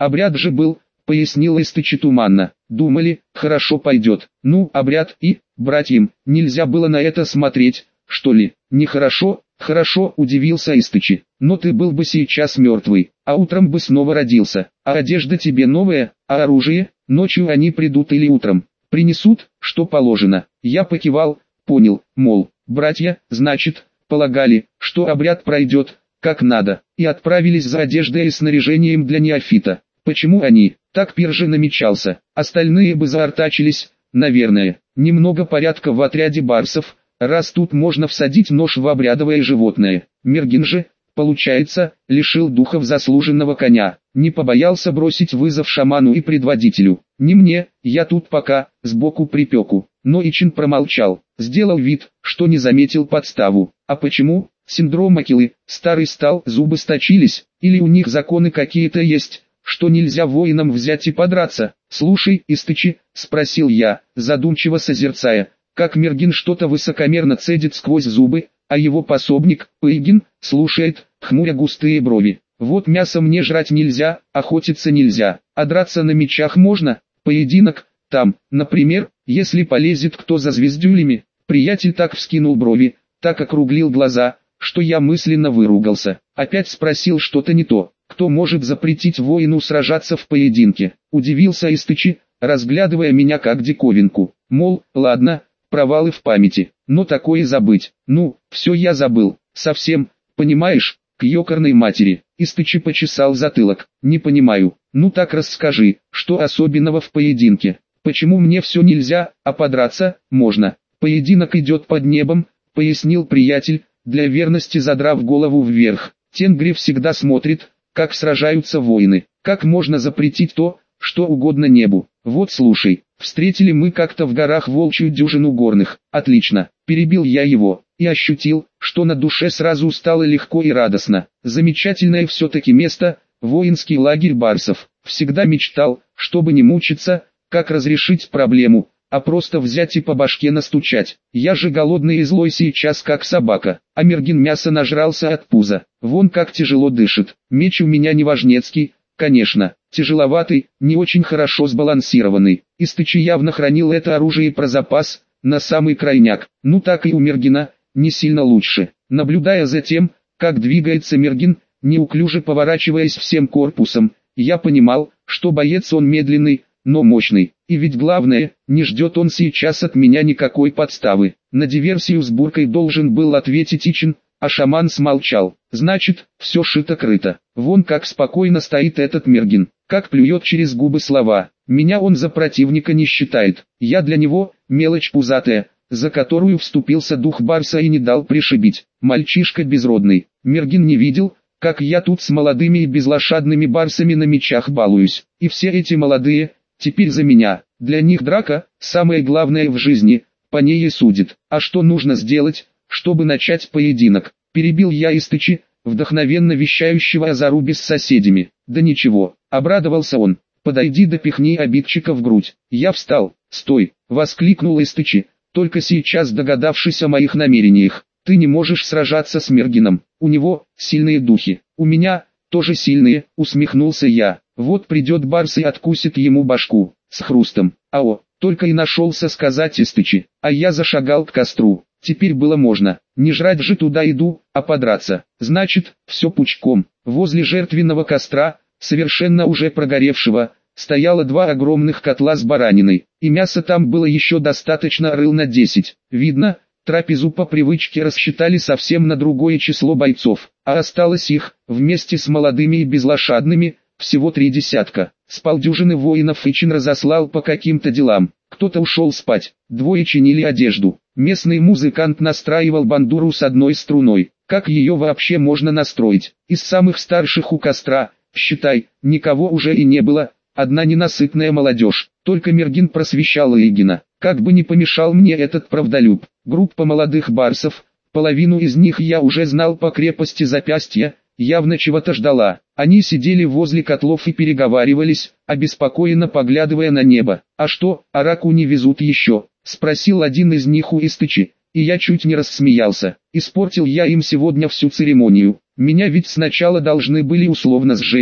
Обряд же был, пояснил Истычи туманно. Думали, хорошо пойдет. Ну, обряд и, братьям, нельзя было на это смотреть, что ли? Нехорошо, хорошо, удивился Истычи. Но ты был бы сейчас мертвый, а утром бы снова родился. А одежда тебе новая, а оружие, ночью они придут или утром. Принесут, что положено. Я покивал, понял, мол, братья, значит, полагали, что обряд пройдет, как надо, и отправились за одеждой и снаряжением для неофита. Почему они? Так пир же намечался, остальные бы заортачились, наверное. Немного порядка в отряде барсов, раз тут можно всадить нож в обрядовое животное. Мергин же, получается, лишил духов заслуженного коня, не побоялся бросить вызов шаману и предводителю. Не мне, я тут пока, сбоку припеку. Но Ичин промолчал, сделал вид, что не заметил подставу. А почему? Синдром Акилы, старый стал, зубы сточились, или у них законы какие-то есть, что нельзя воинам взять и подраться. Слушай, Истычи, спросил я, задумчиво созерцая, как Мергин что-то высокомерно цедит сквозь зубы, а его пособник, Пейгин, слушает, хмуря густые брови. Вот мясо мне жрать нельзя, охотиться нельзя, а драться на мечах можно, поединок, там, например, если полезет кто за звездюлями. Приятель так вскинул брови, так округлил глаза, что я мысленно выругался. Опять спросил что-то не то. Кто может запретить воину сражаться в поединке? Удивился Истычи, разглядывая меня как диковинку. Мол, ладно, провалы в памяти, но такое забыть. Ну, все я забыл, совсем, понимаешь, к ёкарной матери. Истычи почесал затылок. Не понимаю. Ну так расскажи, что особенного в поединке? Почему мне все нельзя, а подраться можно? Поединок идет под небом, пояснил приятель, для верности задрав голову вверх. Тенгри всегда смотрит, как сражаются воины. Как можно запретить то, что угодно небу? Вот слушай, встретили мы как-то в горах волчью дюжину горных. Отлично, перебил я его, и ощутил, что на душе сразу стало легко и радостно. Замечательное все-таки место, воинский лагерь барсов. Всегда мечтал, чтобы не мучиться, как разрешить проблему, а просто взять и по башке настучать. Я же голодный и злой сейчас как собака, а Мергин мясо нажрался от пуза. Вон как тяжело дышит. Меч у меня не важнецкий, конечно, тяжеловатый, не очень хорошо сбалансированный. Истычи явно хранил это оружие про запас, на самый крайняк. Ну так и у Мергина, не сильно лучше. Наблюдая за тем, как двигается Мергин, неуклюже поворачиваясь всем корпусом, я понимал, что боец он медленный, но мощный. И ведь главное, не ждет он сейчас от меня никакой подставы. На диверсию с буркой должен был ответить Ичин, а шаман смолчал. Значит, все шито-крыто. Вон как спокойно стоит этот Мергин, как плюет через губы слова. Меня он за противника не считает. Я для него, мелочь пузатая, за которую вступился дух барса и не дал пришибить. Мальчишка безродный. Мергин не видел, как я тут с молодыми и безлошадными барсами на мечах балуюсь. И все эти молодые, теперь за меня. Для них драка, самое главное в жизни, по ней и судит. А что нужно сделать, чтобы начать поединок? Перебил я Истычи, вдохновенно вещающего о зарубе с соседями. Да ничего, обрадовался он. Подойди да пихни обидчика в грудь. Я встал. Стой, воскликнул Истычи, только сейчас догадавшись о моих намерениях. Ты не можешь сражаться с Мергином. У него сильные духи. У меня тоже сильные, усмехнулся я. Вот придет барс и откусит ему башку, с хрустом. Ао, только и нашелся сказать Истычи, а я зашагал к костру. Теперь было можно, не жрать же туда иду, а подраться. Значит, все пучком. Возле жертвенного костра, совершенно уже прогоревшего, стояло 2 огромных котла с бараниной, и мяса там было еще достаточно рыл на 10. Видно, трапезу по привычке рассчитали совсем на другое число бойцов, а осталось их, вместе с молодыми и безлошадными, всего 3 десятка. С полдюжины воинов Ичин разослал по каким-то делам, кто-то ушел спать, 2 чинили одежду. Местный музыкант настраивал бандуру с 1 струной. Как ее вообще можно настроить? Из самых старших у костра, считай, никого уже и не было, одна ненасытная молодежь. Только Мергин просвещал Игина. Как бы не помешал мне этот правдолюб. Группа молодых барсов, половину из них я уже знал по крепости запястья, явно чего-то ждала. Они сидели возле котлов и переговаривались, обеспокоенно поглядывая на небо. «А что, араку не везут еще?» — спросил один из них у Истычи, и я чуть не рассмеялся. Испортил я им сегодня всю церемонию. Меня ведь сначала должны были условно сжечь,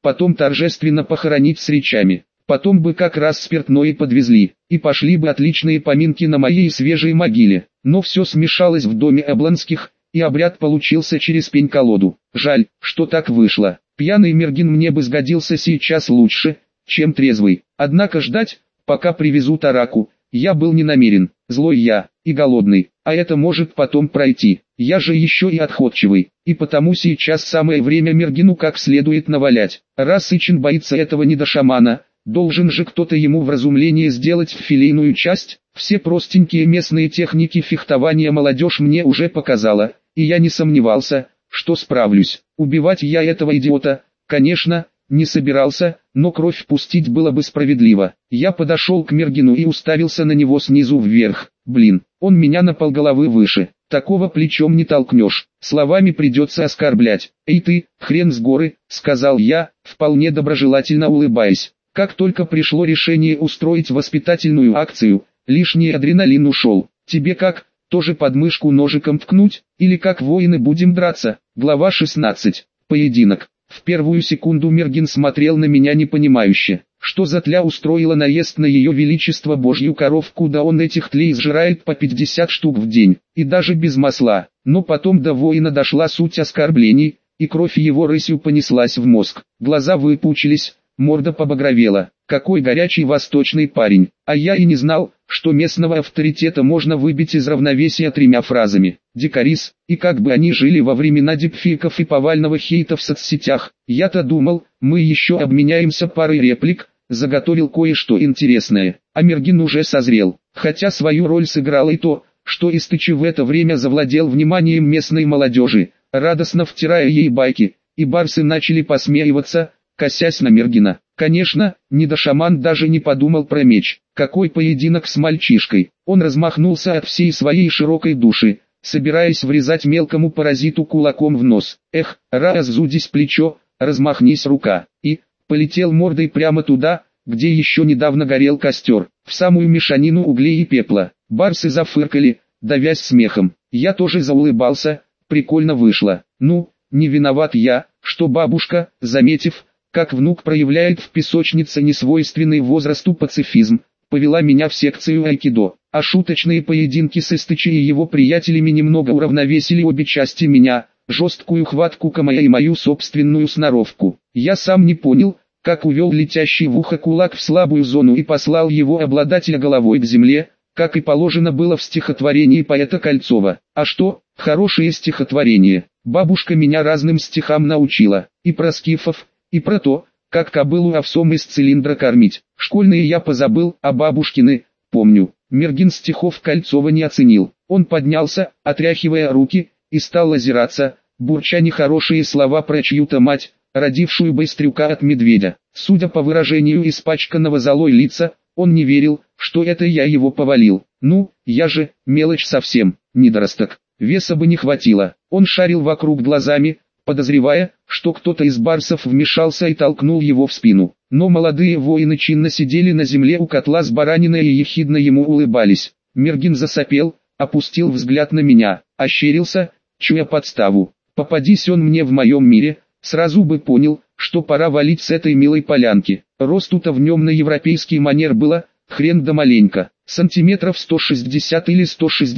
потом торжественно похоронить с речами. Потом бы как раз спиртное подвезли, и пошли бы отличные поминки на моей свежей могиле. Но все смешалось в доме Облонских, и обряд получился через пень-колоду. Жаль, что так вышло. Пьяный Мергин мне бы сгодился сейчас лучше, чем трезвый. Однако ждать, пока привезут араку, я был не намерен. Злой я, и голодный, а это может потом пройти. Я же еще и отходчивый, и потому сейчас самое время Мергину как следует навалять. Раз Ичин боится этого недошамана, должен же кто-то ему вразумление сделать в филейную часть. Все простенькие местные техники фехтования молодежь мне уже показала, и я не сомневался, что справлюсь. Убивать я этого идиота, конечно, не собирался, но кровь пустить было бы справедливо. Я подошел к Мергину и уставился на него снизу вверх. Блин, он меня на полголовы выше. Такого плечом не толкнешь, словами придется оскорблять. «Эй ты, хрен с горы», — сказал я, вполне доброжелательно улыбаясь. Как только пришло решение устроить воспитательную акцию, лишний адреналин ушел. «Тебе как, тоже подмышку ножиком ткнуть, или как воины будем драться?» Глава 16. Поединок. В первую секунду Мергин смотрел на меня непонимающе. Что за тля устроила наезд на ее величество божью коровку, да он этих тлей сжирает по 50 штук в день, и даже без масла. Но потом до воина дошла суть оскорблений, и кровь его рысью понеслась в мозг. Глаза выпучились, морда побагровела. Какой горячий восточный парень, а я и не знал, что местного авторитета можно выбить из равновесия тремя фразами. Дикарис, и как бы они жили во времена дипфейков и повального хейта в соцсетях. Я-то думал, мы еще обменяемся парой реплик, заготовил кое-что интересное. А Мергин уже созрел, хотя свою роль сыграло и то, что Истычи в это время завладел вниманием местной молодежи, радостно втирая ей байки, и барсы начали посмеиваться, косясь на Мергина. Конечно, недошаман даже не подумал про меч. Какой поединок с мальчишкой. Он размахнулся от всей своей широкой души, собираясь врезать мелкому паразиту кулаком в нос. Эх, разудись плечо, размахнись рука. И полетел мордой прямо туда, где еще недавно горел костер, в самую мешанину углей и пепла. Барсы зафыркали, давясь смехом. Я тоже заулыбался, прикольно вышло. Ну, не виноват я, что бабушка, заметив, как внук проявляет в песочнице несвойственный возрасту пацифизм, повела меня в секцию айкидо, а шуточные поединки с Истычи и его приятелями немного уравновесили обе части меня, жесткую хватку Камая и мою собственную сноровку. Я сам не понял, как увел летящий в ухо кулак в слабую зону и послал его обладателя головой к земле, как и положено было в стихотворении поэта Кольцова. А что, хорошее стихотворение. Бабушка меня разным стихам научила, и про скифов, и про то, как кобылу овсом из цилиндра кормить. Школьные я позабыл, а бабушкины, помню. Мергин стихов Кольцова не оценил. Он поднялся, отряхивая руки, и стал озираться, бурча нехорошие слова про чью-то мать, родившую быстрюка от медведя. Судя по выражению испачканного золой лица, он не верил, что это я его повалил. Ну, я же, мелочь совсем, недоросток. Веса бы не хватило. Он шарил вокруг глазами, подозревая, что кто-то из барсов вмешался и толкнул его в спину. Но молодые воины чинно сидели на земле у котла с бараниной и ехидно ему улыбались. Мергин засопел, опустил взгляд на меня, ощерился, чуя подставу. Попадись он мне в моем мире, сразу бы понял, что пора валить с этой милой полянки. Росту-то в нем на европейский манер было, хрен да маленько, сантиметров 160 или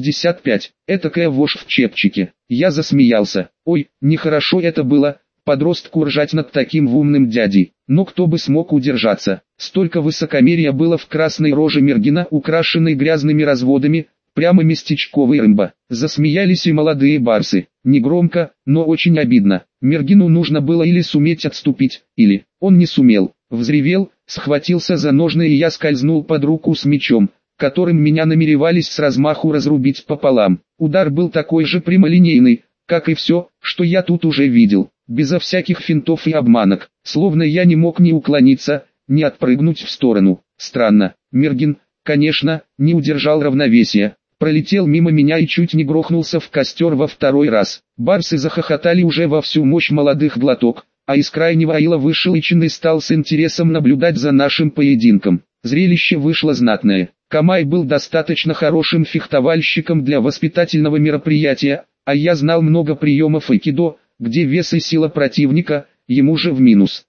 165, этакая вошь в чепчике. Я засмеялся. Ой, нехорошо это было, подростку ржать над таким умным дядей, но кто бы смог удержаться. Столько высокомерия было в красной роже Мергина, украшенной грязными разводами, прямо местечковый рымба. Засмеялись и молодые барсы, негромко, но очень обидно. Мергину нужно было или суметь отступить, или он не сумел. Взревел, схватился за ножны, и я скользнул под руку с мечом, которым меня намеревались с размаху разрубить пополам. Удар был такой же прямолинейный, как и все, что я тут уже видел, безо всяких финтов и обманок, словно я не мог ни уклониться, ни отпрыгнуть в сторону. Странно, Мергин, конечно, не удержал равновесия, пролетел мимо меня и чуть не грохнулся в костер во второй раз. Барсы захохотали уже во всю мощь молодых глоток, а из крайнего аила вышел Ичин и стал с интересом наблюдать за нашим поединком. Зрелище вышло знатное. Камай был достаточно хорошим фехтовальщиком для воспитательного мероприятия, а я знал много приемов айкидо, где вес и сила противника, ему же в минус.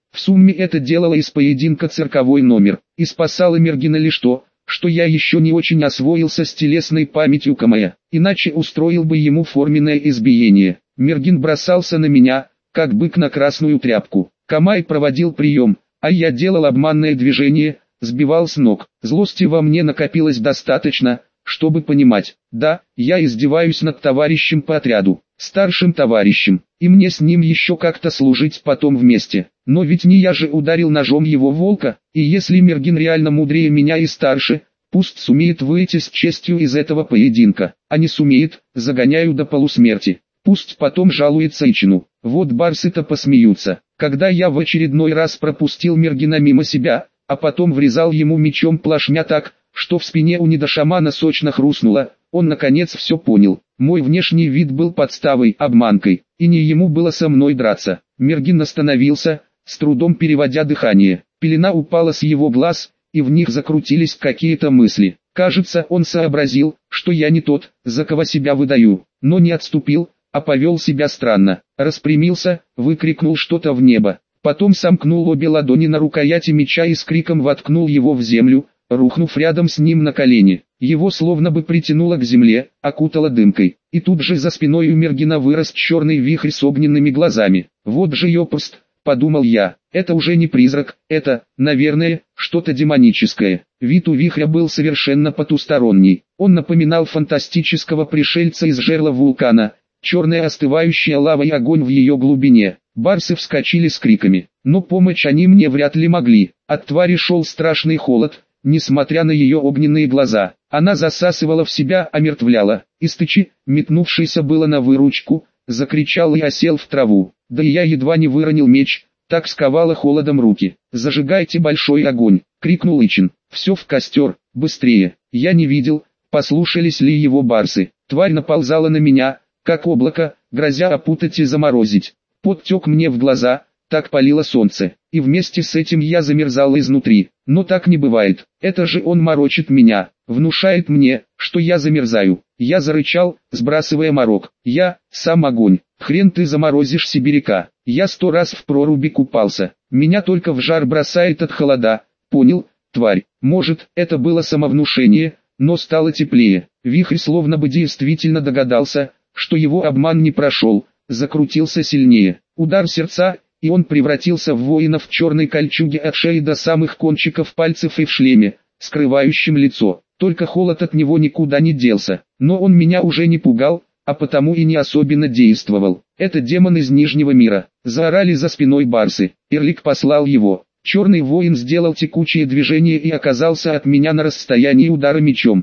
В сумме это делало из поединка цирковой номер, и спасало Мергина лишь то, что я еще не очень освоился с телесной памятью Камая, иначе устроил бы ему форменное избиение. Мергин бросался на меня, как бык на красную тряпку. Камай проводил прием, а я делал обманное движение, сбивал с ног. Злости во мне накопилось достаточно, чтобы понимать, да, я издеваюсь над товарищем по отряду, старшим товарищем, и мне с ним еще как-то служить потом вместе. Но ведь не я же ударил ножом его волка, и если Мергин реально мудрее меня и старше, пусть сумеет выйти с честью из этого поединка, а не сумеет, загоняю до полусмерти. Пусть потом жалуется Ичину. Вот барсы-то посмеются, когда я в очередной раз пропустил Мергина мимо себя, а потом врезал ему мечом плашмя так, что в спине у недошамана сочно хрустнуло. Он наконец все понял. Мой внешний вид был подставой, обманкой, и не ему было со мной драться. Мергин остановился, с трудом переводя дыхание. Пелена упала с его глаз, и в них закрутились какие-то мысли. Кажется, он сообразил, что я не тот, за кого себя выдаю, но не отступил, а повел себя странно. Распрямился, выкрикнул что-то в небо. Потом сомкнул обе ладони на рукояти меча и с криком воткнул его в землю, рухнув рядом с ним на колени. Его словно бы притянуло к земле, окутало дымкой. И тут же за спиной у Мергина вырос черный вихрь с огненными глазами. Вот же ёпрст, подумал я, это уже не призрак, это, наверное, что-то демоническое. Вид у вихря был совершенно потусторонний. Он напоминал фантастического пришельца из жерла вулкана. Черная остывающая лава и огонь в ее глубине. Барсы вскочили с криками, но помочь они мне вряд ли могли. От твари шел страшный холод, несмотря на ее огненные глаза. Она засасывала в себя, омертвляла. Истычи, метнувшийся было на выручку, закричал и осел в траву. Да и я едва не выронил меч, так сковало холодом руки. «Зажигайте большой огонь!» — крикнул Ичин. «Все в костер, быстрее!» Я не видел, послушались ли его барсы. Тварь наползала на меня, как облако, грозя опутать и заморозить. Пот тек мне в глаза, так палило солнце, и вместе с этим я замерзал изнутри. Но так не бывает, это же он морочит меня, внушает мне, что я замерзаю. Я зарычал, сбрасывая морок. Я, сам огонь, хрен ты заморозишь сибиряка. Я 100 раз в проруби купался, меня только в жар бросает от холода. Понял, тварь, может, это было самовнушение, но стало теплее. Вихрь словно бы действительно догадался, что его обман не прошел, закрутился сильнее. Удар сердца, и он превратился в воина в черной кольчуге от шеи до самых кончиков пальцев и в шлеме, скрывающем лицо. Только холод от него никуда не делся, но он меня уже не пугал, а потому и не особенно действовал. Это демон из Нижнего мира. Заорали за спиной барсы. Ирлик послал его. Черный воин сделал текучее движение и оказался от меня на расстоянии удара мечом.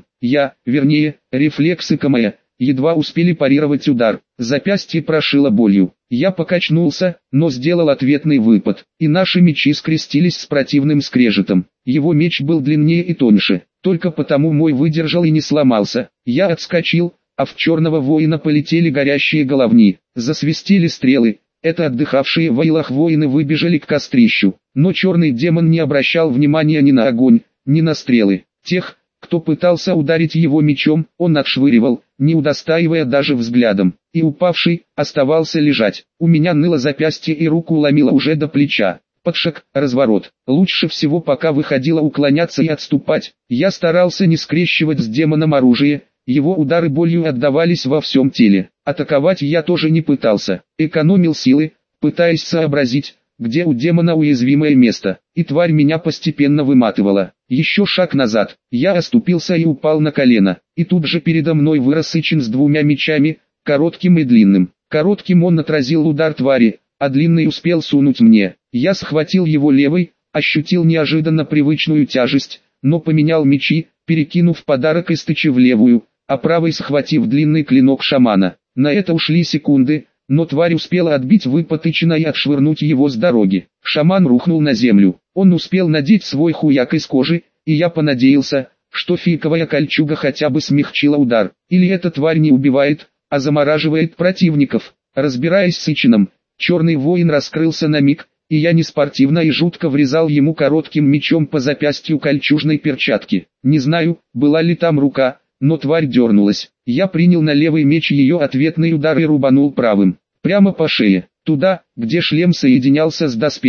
Рефлексы Камая, едва успели парировать удар. Запястье прошило болью. Я покачнулся, но сделал ответный выпад, и наши мечи скрестились с противным скрежетом. Его меч был длиннее и тоньше, только потому мой выдержал и не сломался. Я отскочил, а в черного воина полетели горящие головни. Засвистели стрелы. Это отдыхавшие в аилах воины выбежали к кострищу. Но черный демон не обращал внимания ни на огонь, ни на стрелы. Тех, кто пытался ударить его мечом, он отшвыривал, не удостаивая даже взглядом, и упавший оставался лежать. У меня ныло запястье и руку ломило уже до плеча. Подшаг, разворот. Лучше всего пока выходило уклоняться и отступать. Я старался не скрещивать с демоном оружие, его удары болью отдавались во всем теле. Атаковать я тоже не пытался, экономил силы, пытаясь сообразить, где у демона уязвимое место, и тварь меня постепенно выматывала. Еще шаг назад, я оступился и упал на колено, и тут же передо мной вырос Ичин с 2 мечами, коротким и длинным. Коротким он отразил удар твари, а длинный успел сунуть мне. Я схватил его левой, ощутил неожиданно привычную тяжесть, но поменял мечи, перекинув подарок Истычи в левую, а правой схватив длинный клинок шамана. На это ушли секунды, но тварь успела отбить выпад Ичина и отшвырнуть его с дороги. Шаман рухнул на землю. Он успел надеть свой хуяк из кожи, и я понадеялся, что фиковая кольчуга хотя бы смягчила удар. Или эта тварь не убивает, а замораживает противников. Разбираясь с Ичином, черный воин раскрылся на миг, и я неспортивно и жутко врезал ему коротким мечом по запястью кольчужной перчатки. Не знаю, была ли там рука, но тварь дернулась. Я принял на левый меч ее ответный удар и рубанул правым, прямо по шее, туда, где шлем соединялся с доспехом.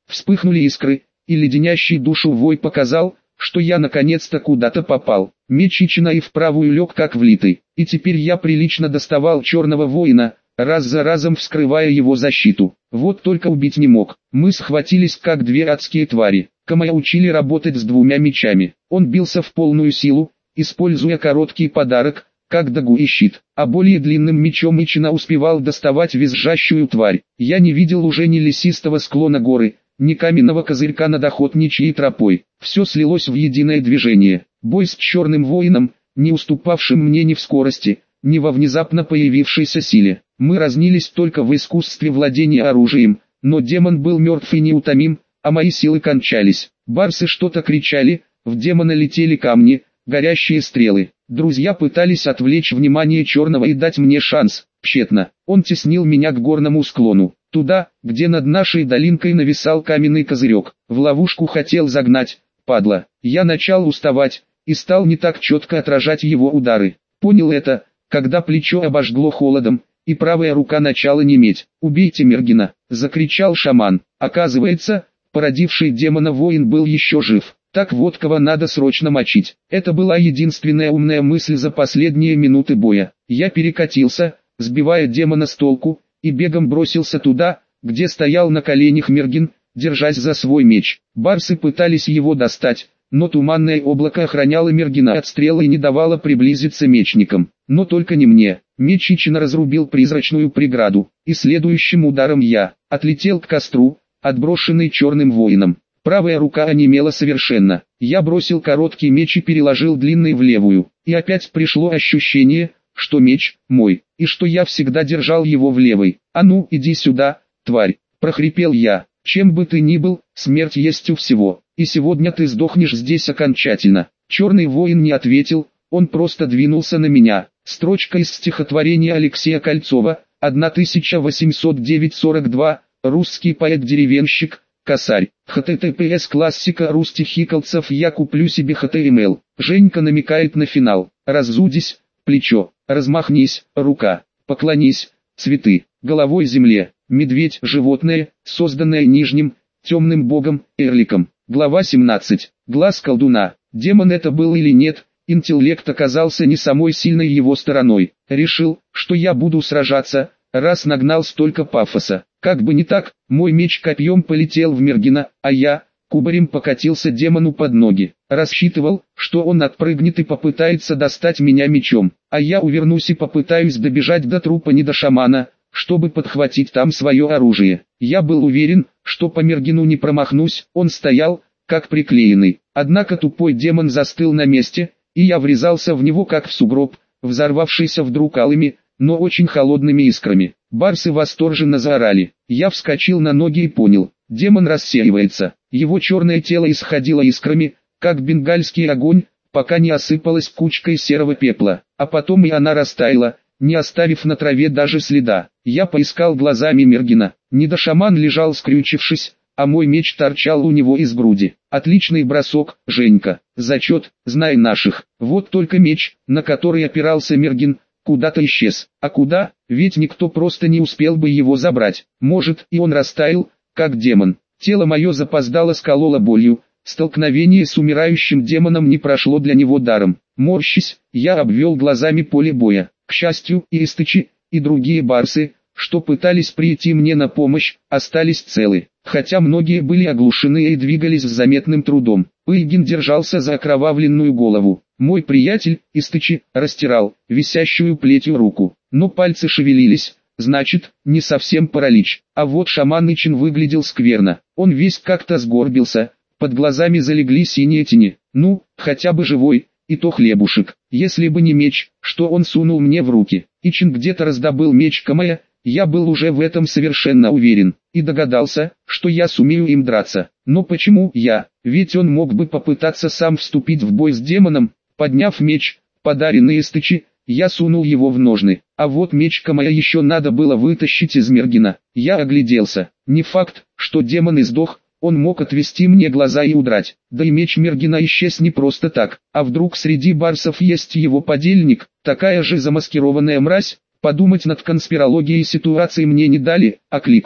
Вспыхнули искры, и леденящий душу вой показал, что я наконец-то куда-то попал. Меч Ичина и вправую лег как влитый, и теперь я прилично доставал черного воина, раз за разом вскрывая его защиту. Вот только убить не мог. Мы схватились как две адские твари. Камая учили работать с двумя мечами. Он бился в полную силу, используя короткий подарок, как дагу и щит, а более длинным мечом Ичина успевал доставать визжащую тварь. Я не видел уже ни лесистого склона горы, ни каменного козырька над охотничьей тропой. Все слилось в единое движение. Бой с черным воином, не уступавшим мне ни в скорости, ни во внезапно появившейся силе. Мы разнились только в искусстве владения оружием, но демон был мертв и неутомим, а мои силы кончались. Барсы что-то кричали, в демона летели камни, горящие стрелы. Друзья пытались отвлечь внимание черного и дать мне шанс, тщетно. Он теснил меня к горному склону, туда, где над нашей долинкой нависал каменный козырек. В ловушку хотел загнать, падла. Я начал уставать, и стал не так четко отражать его удары. Понял это, когда плечо обожгло холодом, и правая рука начала неметь. «Убейте Мергина!» — закричал шаман. Оказывается, породивший демона воин был еще жив. Так вот кого надо срочно мочить. Это была единственная умная мысль за последние минуты боя. Я перекатился, сбивая демона с толку, и бегом бросился туда, где стоял на коленях Мергин, держась за свой меч. Барсы пытались его достать, но туманное облако охраняло Мергина от стрелы и не давало приблизиться мечникам. Но только не мне. Меч Ичина разрубил призрачную преграду, и следующим ударом я отлетел к костру, отброшенный черным воином. Правая рука онемела совершенно. Я бросил короткий меч и переложил длинный в левую. И опять пришло ощущение, что меч мой, и что я всегда держал его в левой. «А ну, иди сюда, тварь!» – прохрипел я. «Чем бы ты ни был, смерть есть у всего, и сегодня ты сдохнешь здесь окончательно». Черный воин не ответил, он просто двинулся на меня. Строчка из стихотворения Алексея Кольцова, 1809-42, русский поэт-деревенщик, косарь. ХТТПС классика рустихикалцев. Я куплю себе ХТМЛ. Женька намекает на финал. Разудись, плечо, размахнись, рука, поклонись, цветы, головой земле. Медведь – животное, созданное нижним, темным богом, Эрликом. Глава 17. Глаз колдуна. Демон это был или нет, интеллект оказался не самой сильной его стороной. Решил, что я буду сражаться, раз нагнал столько пафоса. Как бы не так, мой меч копьем полетел в Мергина, а я, кубарем покатился демону под ноги. Рассчитывал, что он отпрыгнет и попытается достать меня мечом, а я увернусь и попытаюсь добежать до трупа недошамана, чтобы подхватить там свое оружие. Я был уверен, что по Мергину не промахнусь, он стоял, как приклеенный. Однако тупой демон застыл на месте, и я врезался в него как в сугроб, взорвавшийся вдруг алыми, но очень холодными искрами. Барсы восторженно заорали. Я вскочил на ноги и понял, демон рассеивается. Его черное тело исходило искрами, как бенгальский огонь, пока не осыпалась кучкой серого пепла, а потом и она растаяла, не оставив на траве даже следа. Я поискал глазами Мергина. Недошаман лежал скрючившись, а мой меч торчал у него из груди. Отличный бросок, Женька. Зачет, знай наших. Вот только меч, на который опирался Мергин, куда-то исчез. А куда? Ведь никто просто не успел бы его забрать. Может, и он растаял, как демон. Тело мое запоздало скололо болью. Столкновение с умирающим демоном не прошло для него даром. Морщись, я обвел глазами поле боя. К счастью, и Истычи, и другие барсы, что пытались прийти мне на помощь, остались целы. Хотя многие были оглушены и двигались с заметным трудом. Уйгин держался за окровавленную голову. Мой приятель, Истычи, растирал висящую плетью руку. Но пальцы шевелились, значит, не совсем паралич. А вот шаман Ичин выглядел скверно. Он весь как-то сгорбился, под глазами залегли синие тени. Ну, хотя бы живой, и то хлебушек. Если бы не меч, что он сунул мне в руки. Ичин где-то раздобыл меч Камая, я был уже в этом совершенно уверен, и догадался, что я сумею им драться. Но почему я? Ведь он мог бы попытаться сам вступить в бой с демоном. Подняв меч, подаренный Истычи, я сунул его в ножны. А вот меч Камая еще надо было вытащить из Мергина. Я огляделся. Не факт, что демон издох, он мог отвести мне глаза и удрать. Да и меч Мергина исчез не просто так. А вдруг среди барсов есть его подельник, такая же замаскированная мразь? Подумать над конспирологией ситуации мне не дали, окликнули.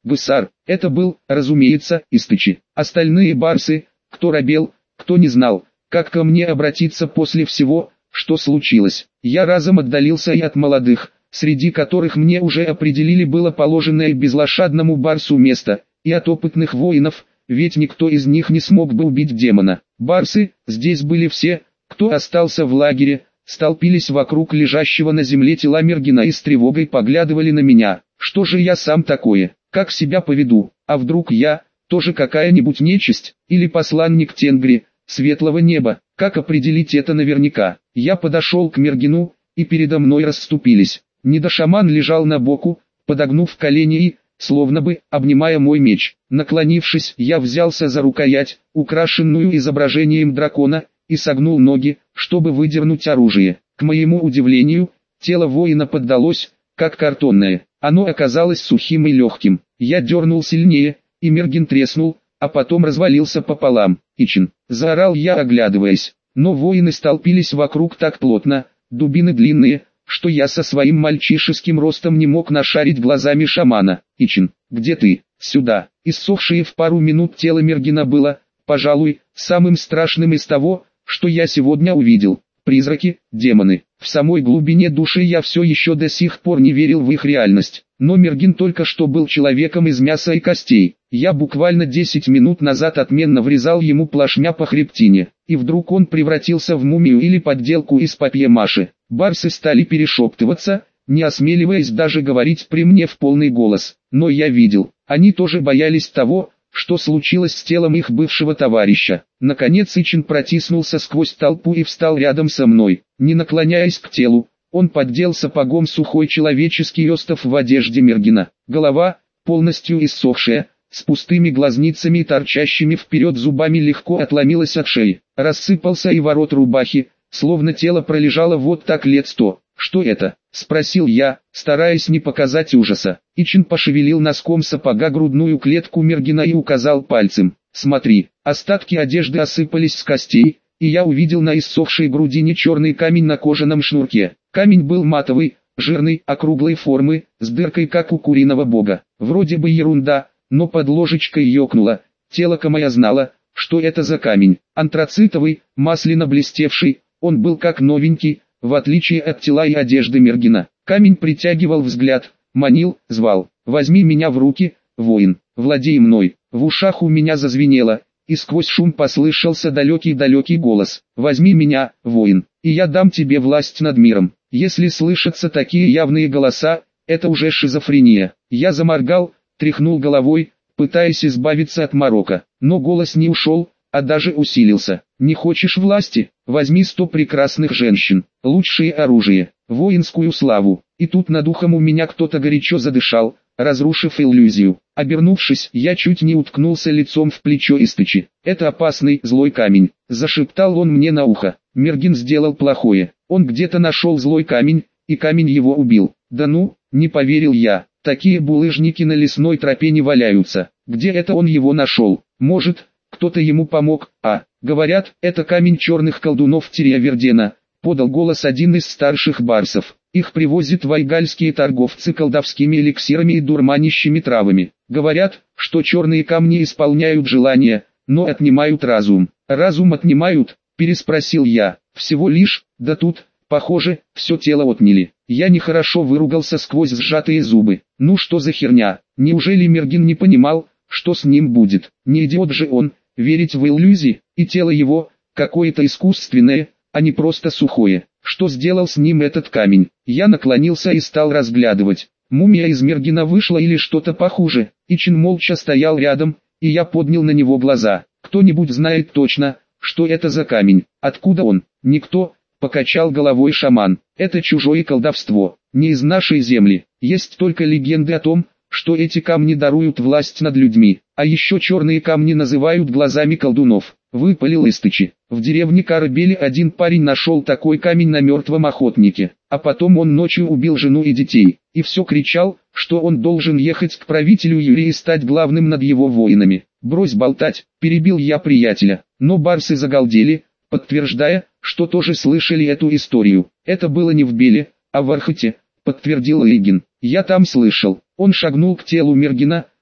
Гусар, это был, разумеется, Истычи. Остальные барсы, кто робел, кто не знал, как ко мне обратиться после всего, что случилось. Я разом отдалился и от молодых, среди которых мне уже определили было положенное безлошадному барсу место, и от опытных воинов, ведь никто из них не смог бы убить демона. Барсы, здесь были все, кто остался в лагере, столпились вокруг лежащего на земле тела Мергина и с тревогой поглядывали на меня. Что же я сам такое, как себя поведу, а вдруг я, тоже какая-нибудь нечисть, или посланник Тенгри, светлого неба, как определить это наверняка? Я подошел к Мергину, и передо мной расступились. Недошаман лежал на боку, подогнув колени и, словно бы, обнимая мой меч. Наклонившись, я взялся за рукоять, украшенную изображением дракона, и согнул ноги, чтобы выдернуть оружие. К моему удивлению, тело воина поддалось, как картонное. Оно оказалось сухим и легким. Я дернул сильнее, и Мергин треснул, а потом развалился пополам. «Ичин!» — заорал я, оглядываясь. Но воины столпились вокруг так плотно, дубины длинные, что я со своим мальчишеским ростом не мог нашарить глазами шамана. «Ичин, где ты? Сюда!» Иссохшее в пару минут тело Мергина было, пожалуй, самым страшным из того, что я сегодня увидел. Призраки, демоны. В самой глубине души я все еще до сих пор не верил в их реальность. Но Мергин только что был человеком из мяса и костей. Я буквально 10 минут назад отменно врезал ему плашмя по хребтине. И вдруг он превратился в мумию или подделку из папье-маше. Барсы стали перешептываться, не осмеливаясь даже говорить при мне в полный голос. Но я видел, они тоже боялись того, что случилось с телом их бывшего товарища. Наконец Ичин протиснулся сквозь толпу и встал рядом со мной. Не наклоняясь к телу, он поддел сапогом сухой человеческий остов в одежде Мергина. Голова, полностью иссохшая, с пустыми глазницами и торчащими вперед зубами, легко отломилась от шеи. Рассыпался и ворот рубахи, словно тело пролежало вот так лет 100. «Что это?» — спросил я, стараясь не показать ужаса. Ичин пошевелил носком сапога грудную клетку Мергина и указал пальцем. «Смотри». Остатки одежды осыпались с костей, и я увидел на иссохшей грудине черный камень на кожаном шнурке. Камень был матовый, жирный, округлой формы, с дыркой как у куриного бога. Вроде бы ерунда, но под ложечкой ёкнуло. Тело моя знало, что это за камень. Антрацитовый, масляно блестевший, он был как новенький, в отличие от тела и одежды Мергина. Камень притягивал взгляд, манил, звал. «Возьми меня в руки, воин, владей мной». В ушах у меня зазвенело, и сквозь шум послышался далекий-далекий голос. «Возьми меня, воин, и я дам тебе власть над миром». Если слышатся такие явные голоса, это уже шизофрения. Я заморгал, тряхнул головой, пытаясь избавиться от морока. Но голос не ушел, а даже усилился. «Не хочешь власти? Возьми 100 прекрасных женщин, лучшее оружие, воинскую славу». И тут над ухом у меня кто-то горячо задышал, разрушив иллюзию. Обернувшись, я чуть не уткнулся лицом в плечо Истычи. «Это опасный, злой камень», — зашептал он мне на ухо. «Мергин сделал плохое. Он где-то нашел злой камень, и камень его убил». «Да ну», — не поверил я. «Такие булыжники на лесной тропе не валяются. Где это он его нашел? Может, кто-то ему помог? Говорят, это камень черных колдунов Тирьявердена», — подал голос один из старших барсов. «Их привозят вайгальские торговцы колдовскими эликсирами и дурманящими травами. Говорят, что черные камни исполняют желания, но отнимают разум». «Разум отнимают?» — переспросил я. «Всего лишь, да тут, похоже, все тело отняли». Я нехорошо выругался сквозь сжатые зубы. Ну что за херня? Неужели Мергин не понимал, что с ним будет? Не идиот же он, верить в иллюзии, и тело его, какое-то искусственное, а не просто сухое. Что сделал с ним этот камень? Я наклонился и стал разглядывать. Мумия из Мергина вышла или что-то похуже. Ичин молча стоял рядом, и я поднял на него глаза. «Кто-нибудь знает точно, что это за камень? Откуда он?» «Никто», — покачал головой шаман. «Это чужое колдовство, не из нашей земли. Есть только легенды о том, что эти камни даруют власть над людьми, а еще черные камни называют глазами колдунов». Выпалил Истычи. В деревне Карабели один парень нашел такой камень на мертвом охотнике, а потом он ночью убил жену и детей, и все кричал, что он должен ехать к правителю Юрия и стать главным над его воинами. «Брось болтать», — перебил я приятеля, но барсы загалдели, подтверждая, что тоже слышали эту историю. «Это было не в Беле, а в Архате», — подтвердил Эйгин. «Я там слышал». Он шагнул к телу Мергина,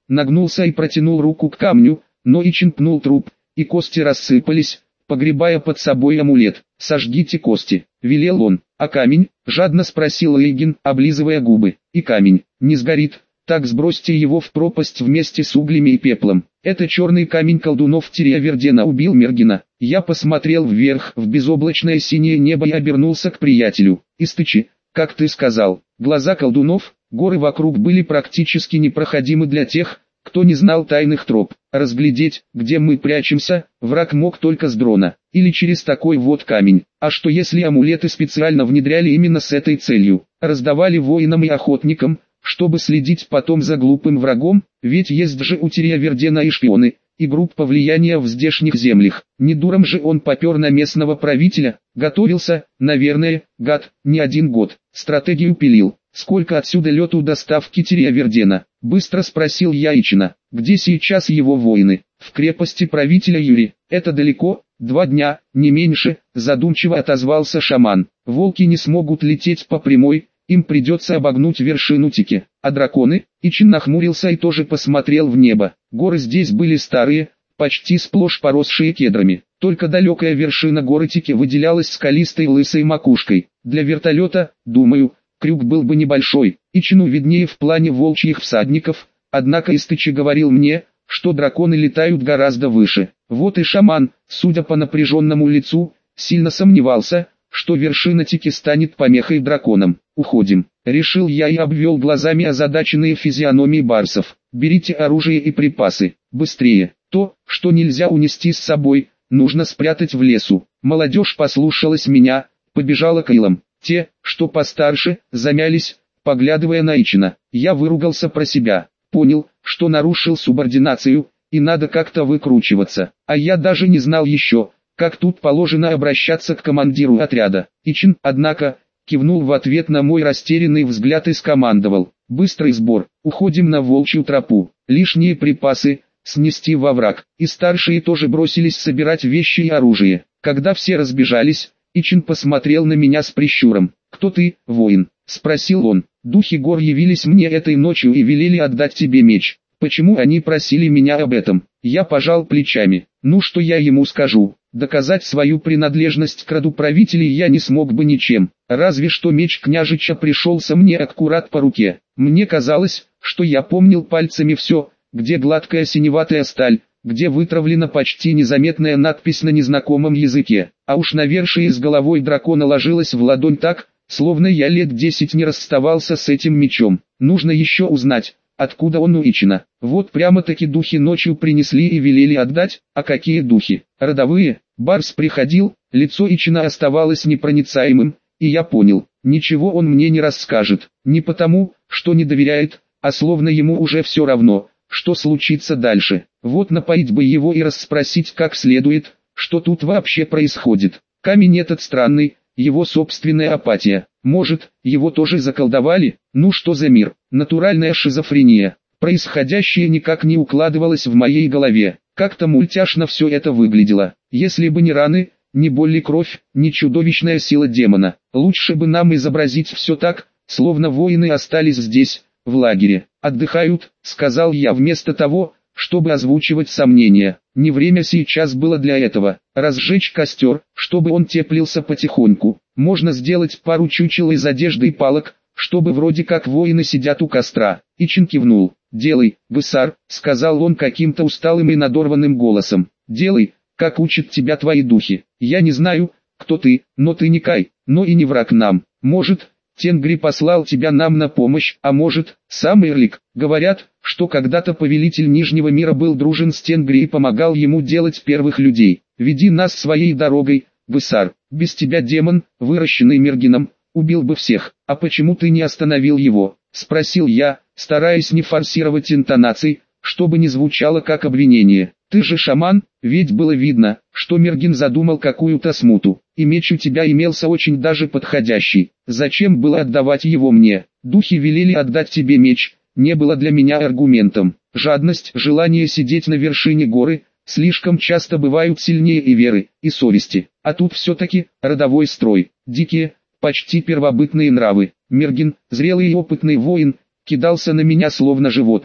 нагнулся и протянул руку к камню, но Ичин пнул труп, и кости рассыпались, погребая под собой амулет. «Сожгите кости», — велел он. «А камень?» — жадно спросил Эйген, облизывая губы. «И камень не сгорит, так сбросьте его в пропасть вместе с углями и пеплом. Это черный камень колдунов Тирьявердена убил Мергина». Я посмотрел вверх в безоблачное синее небо и обернулся к приятелю. «Истычи, как ты сказал, глаза колдунов, горы вокруг были практически непроходимы для тех, кто не знал тайных троп. Разглядеть, где мы прячемся, враг мог только с дрона, или через такой вот камень. А что если амулеты специально внедряли именно с этой целью? Раздавали воинам и охотникам, чтобы следить потом за глупым врагом, ведь есть же у Тирьявердена и шпионы, и группа влияния в здешних землях. Недуром же он попер на местного правителя, готовился, наверное, гад, не один год, стратегию пилил. «Сколько отсюда лету доставки Тирьявердена?» — быстро спросил я Ичина. «Где сейчас его воины?» «В крепости правителя Юри. Это далеко, 2 дня, не меньше», — задумчиво отозвался шаман. «Волки не смогут лететь по прямой, им придется обогнуть вершину Тики. А драконы?» Ичин нахмурился и тоже посмотрел в небо. Горы здесь были старые, почти сплошь поросшие кедрами. Только далекая вершина горы Тики выделялась скалистой лысой макушкой. Для вертолета, думаю, крюк был бы небольшой, Ичину виднее в плане волчьих всадников, однако Истычи говорил мне, что драконы летают гораздо выше. Вот и шаман, судя по напряженному лицу, сильно сомневался, что вершина Тики станет помехой драконам. «Уходим», — решил я и обвел глазами озадаченные физиономии барсов. «Берите оружие и припасы, быстрее. То, что нельзя унести с собой, нужно спрятать в лесу». Молодежь послушалась меня, побежала к илам. Те, что постарше, замялись, поглядывая на Ичина. Я выругался про себя, понял, что нарушил субординацию, и надо как-то выкручиваться. А я даже не знал еще, как тут положено обращаться к командиру отряда. Ичин, однако, кивнул в ответ на мой растерянный взгляд и скомандовал: «Быстрый сбор, уходим на волчью тропу, лишние припасы снести во враг». И старшие тоже бросились собирать вещи и оружие. Когда все разбежались, Ичин посмотрел на меня с прищуром. «Кто ты, воин?» — спросил он. «Духи гор явились мне этой ночью и велели отдать тебе меч. Почему они просили меня об этом?» Я пожал плечами. «Ну что я ему скажу? Доказать свою принадлежность к роду правителей я не смог бы ничем. Разве что меч княжича пришелся мне аккурат по руке. Мне казалось, что я помнил пальцами все, где гладкая синеватая сталь, где вытравлена почти незаметная надпись на незнакомом языке, а уж навершие с головой дракона ложилась в ладонь так, словно я лет 10 не расставался с этим мечом. Нужно еще узнать, откуда он у Ичина. Вот прямо-таки духи ночью принесли и велели отдать. А какие духи? Родовые? Барс приходил, лицо Ичина оставалось непроницаемым, и я понял, ничего он мне не расскажет. Не потому, что не доверяет, а словно ему уже все равно, что случится дальше. Вот напоить бы его и расспросить как следует, что тут вообще происходит. Камень этот странный, его собственная апатия. Может, его тоже заколдовали? Ну что за мир? Натуральная шизофрения. Происходящее никак не укладывалось в моей голове. Как-то мультяшно все это выглядело. Если бы не раны, не боль и кровь, не чудовищная сила демона. Лучше бы нам изобразить все так, словно воины остались здесь, в лагере. «Отдыхают», — сказал я вместо того, чтобы озвучивать сомнения. Не время сейчас было для этого. Разжечь костер, чтобы он теплился потихоньку. Можно сделать пару чучел из одежды и палок, чтобы вроде как воины сидят у костра. Ичин кивнул. «Делай, гусар», — сказал он каким-то усталым и надорванным голосом. «Делай, как учат тебя твои духи. Я не знаю, кто ты, но ты не Кай, но и не враг нам. Может, Тенгри послал тебя нам на помощь, а может, сам Эрлик. Говорят, что когда-то повелитель Нижнего мира был дружен с Тенгри и помогал ему делать первых людей. Веди нас своей дорогой, гусар. Без тебя демон, выращенный Мергином, убил бы всех. А почему ты не остановил его?» — спросил я, стараясь не форсировать интонаций, чтобы не звучало как обвинение. «Ты же шаман, ведь было видно, что Мергин задумал какую-то смуту, и меч у тебя имелся очень даже подходящий. Зачем было отдавать его мне? Духи велели отдать тебе меч, не было для меня аргументом. Жадность, желание сидеть на вершине горы, слишком часто бывают сильнее и веры, и совести. А тут все-таки родовой строй, дикие, почти первобытные нравы. Мергин, зрелый и опытный воин, кидался на меня словно животное.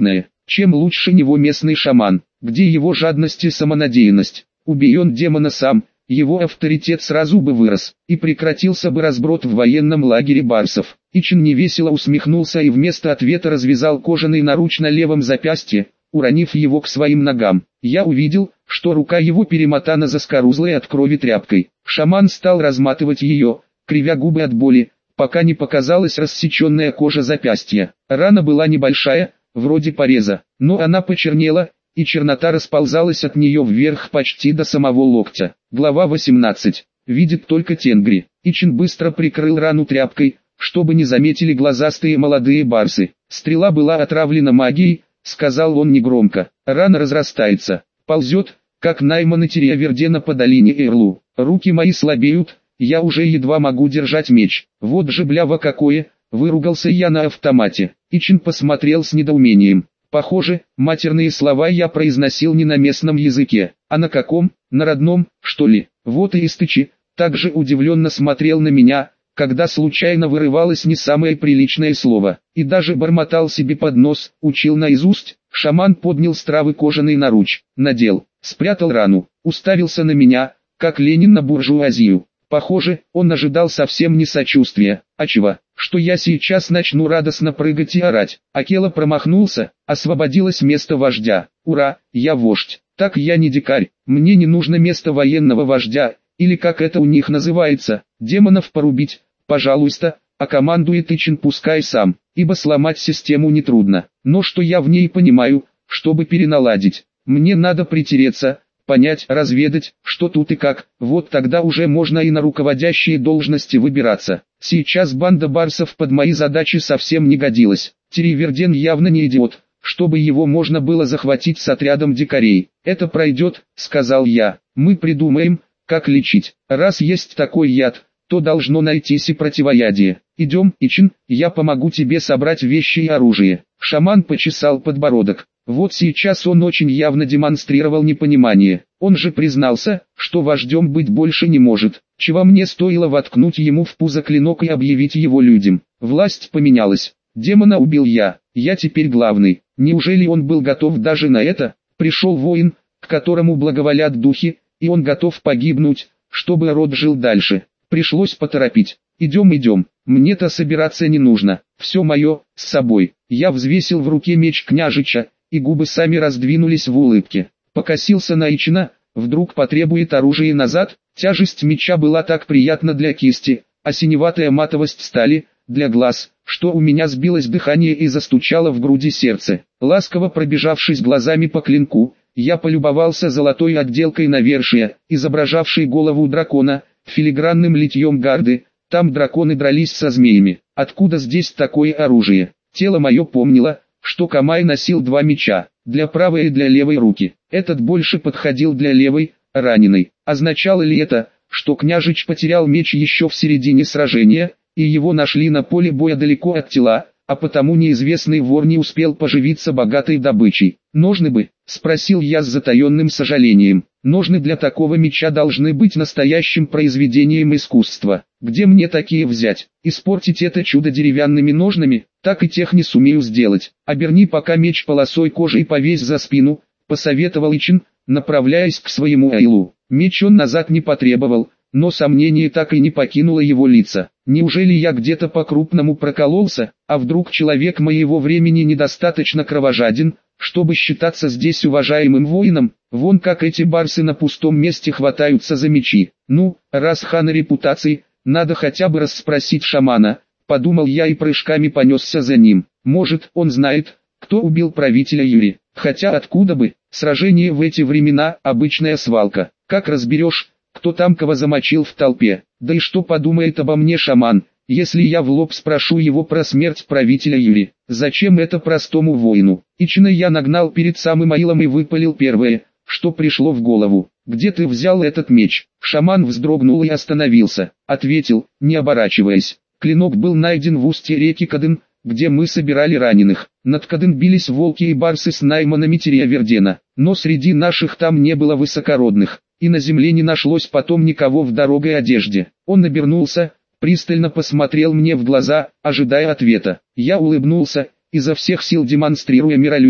Чем лучше него местный шаман? Где его жадность и самонадеянность? Убей он демона сам, его авторитет сразу бы вырос, и прекратился бы разброд в военном лагере барсов. Ичин невесело усмехнулся и вместо ответа развязал кожаный наруч на левом запястье, уронив его к своим ногам. Я увидел, что рука его перемотана заскорузлой от крови тряпкой. Шаман стал разматывать ее, кривя губы от боли, пока не показалась рассеченная кожа запястья. Рана была небольшая, вроде пореза, но она почернела, и чернота расползалась от нее вверх почти до самого локтя. Глава 18. Видит только Тенгри. Ичин быстро прикрыл рану тряпкой, чтобы не заметили глазастые молодые барсы. Стрела была отравлена магией, сказал он негромко. Рана разрастается, ползет, как Найман и Тирия-Вердена по долине Эрлу. Руки мои слабеют, я уже едва могу держать меч. Вот же блява какое, выругался я на автомате. Ичин посмотрел с недоумением. Похоже, матерные слова я произносил не на местном языке, а на каком, на родном, что ли. Вот и Истычи, также удивленно смотрел на меня, когда случайно вырывалось не самое приличное слово, и даже бормотал себе под нос, учил наизусть. Шаман поднял с травы кожаный наруч, надел, спрятал рану, уставился на меня, как Ленин на буржуазию. Похоже, он ожидал совсем не сочувствия, а чего, что я сейчас начну радостно прыгать и орать. Акела промахнулся, освободилось место вождя. Ура, я вождь. Так я не дикарь, мне не нужно место военного вождя, или как это у них называется, демонов порубить, пожалуйста, а командует Ичин пускай сам, ибо сломать систему нетрудно. Но что я в ней понимаю, чтобы переналадить, мне надо притереться, понять, разведать, что тут и как, вот тогда уже можно и на руководящие должности выбираться. Сейчас банда барсов под мои задачи совсем не годилась. Тирия-Верден явно не идиот, чтобы его можно было захватить с отрядом дикарей. Это пройдет, сказал я, мы придумаем, как лечить. Раз есть такой яд, то должно найтись и противоядие. Идем, Ичин, я помогу тебе собрать вещи и оружие. Шаман почесал подбородок. Вот сейчас он очень явно демонстрировал непонимание. Он же признался, что вождем быть больше не может. Чего мне стоило воткнуть ему в пузо клинок и объявить его людям. Власть поменялась. Демона убил я теперь главный. Неужели он был готов даже на это? Пришел воин, к которому благоволят духи, и он готов погибнуть, чтобы род жил дальше. Пришлось поторопить. Идем, мне-то собираться не нужно. Все мое, с собой. Я взвесил в руке меч княжича, и губы сами раздвинулись в улыбке. Покосился на Ичина, вдруг потребует оружие назад. Тяжесть меча была так приятна для кисти, а синеватая матовость стали, для глаз, что у меня сбилось дыхание и застучало в груди сердце. Ласково пробежавшись глазами по клинку, я полюбовался золотой отделкой навершия, изображавшей голову дракона, филигранным литьем гарды. Там драконы дрались со змеями. Откуда здесь такое оружие? Тело мое помнило, что Камай носил два меча, для правой и для левой руки. Этот больше подходил для левой, раненой. Означало ли это, что княжич потерял меч еще в середине сражения, и его нашли на поле боя далеко от тела, а потому неизвестный вор не успел поживиться богатой добычей? Ножны бы, спросил я с затаенным сожалением. Ножны для такого меча должны быть настоящим произведением искусства. Где мне такие взять? Испортить это чудо деревянными ножнами? Так и тех не сумею сделать. Оберни пока меч полосой кожи и повесь за спину, посоветовал Ичин, направляясь к своему Айлу. Меч он назад не потребовал, но сомнение так и не покинуло его лица. Неужели я где-то по-крупному прокололся, а вдруг человек моего времени недостаточно кровожаден, чтобы считаться здесь уважаемым воином? Вон как эти барсы на пустом месте хватаются за мечи. Ну, раз хан репутации, надо хотя бы расспросить шамана, подумал я и прыжками понесся за ним. Может, он знает, кто убил правителя Юри. Хотя откуда бы, сражение в эти времена – обычная свалка. Как разберешь, кто там кого замочил в толпе? Да и что подумает обо мне шаман, если я в лоб спрошу его про смерть правителя Юри? Зачем это простому воину? Ичина я нагнал перед самым Аилом и выпалил первое, что пришло в голову. Где ты взял этот меч? Шаман вздрогнул и остановился. Ответил, не оборачиваясь. Клинок был найден в устье реки Кадын, где мы собирали раненых. Над Кадын бились волки и барсы с найманами Тирия-Вердена. Но среди наших там не было высокородных, и на земле не нашлось потом никого в дорогой одежде. Он обернулся, пристально посмотрел мне в глаза, ожидая ответа. Я улыбнулся, изо всех сил демонстрируя миролюбие.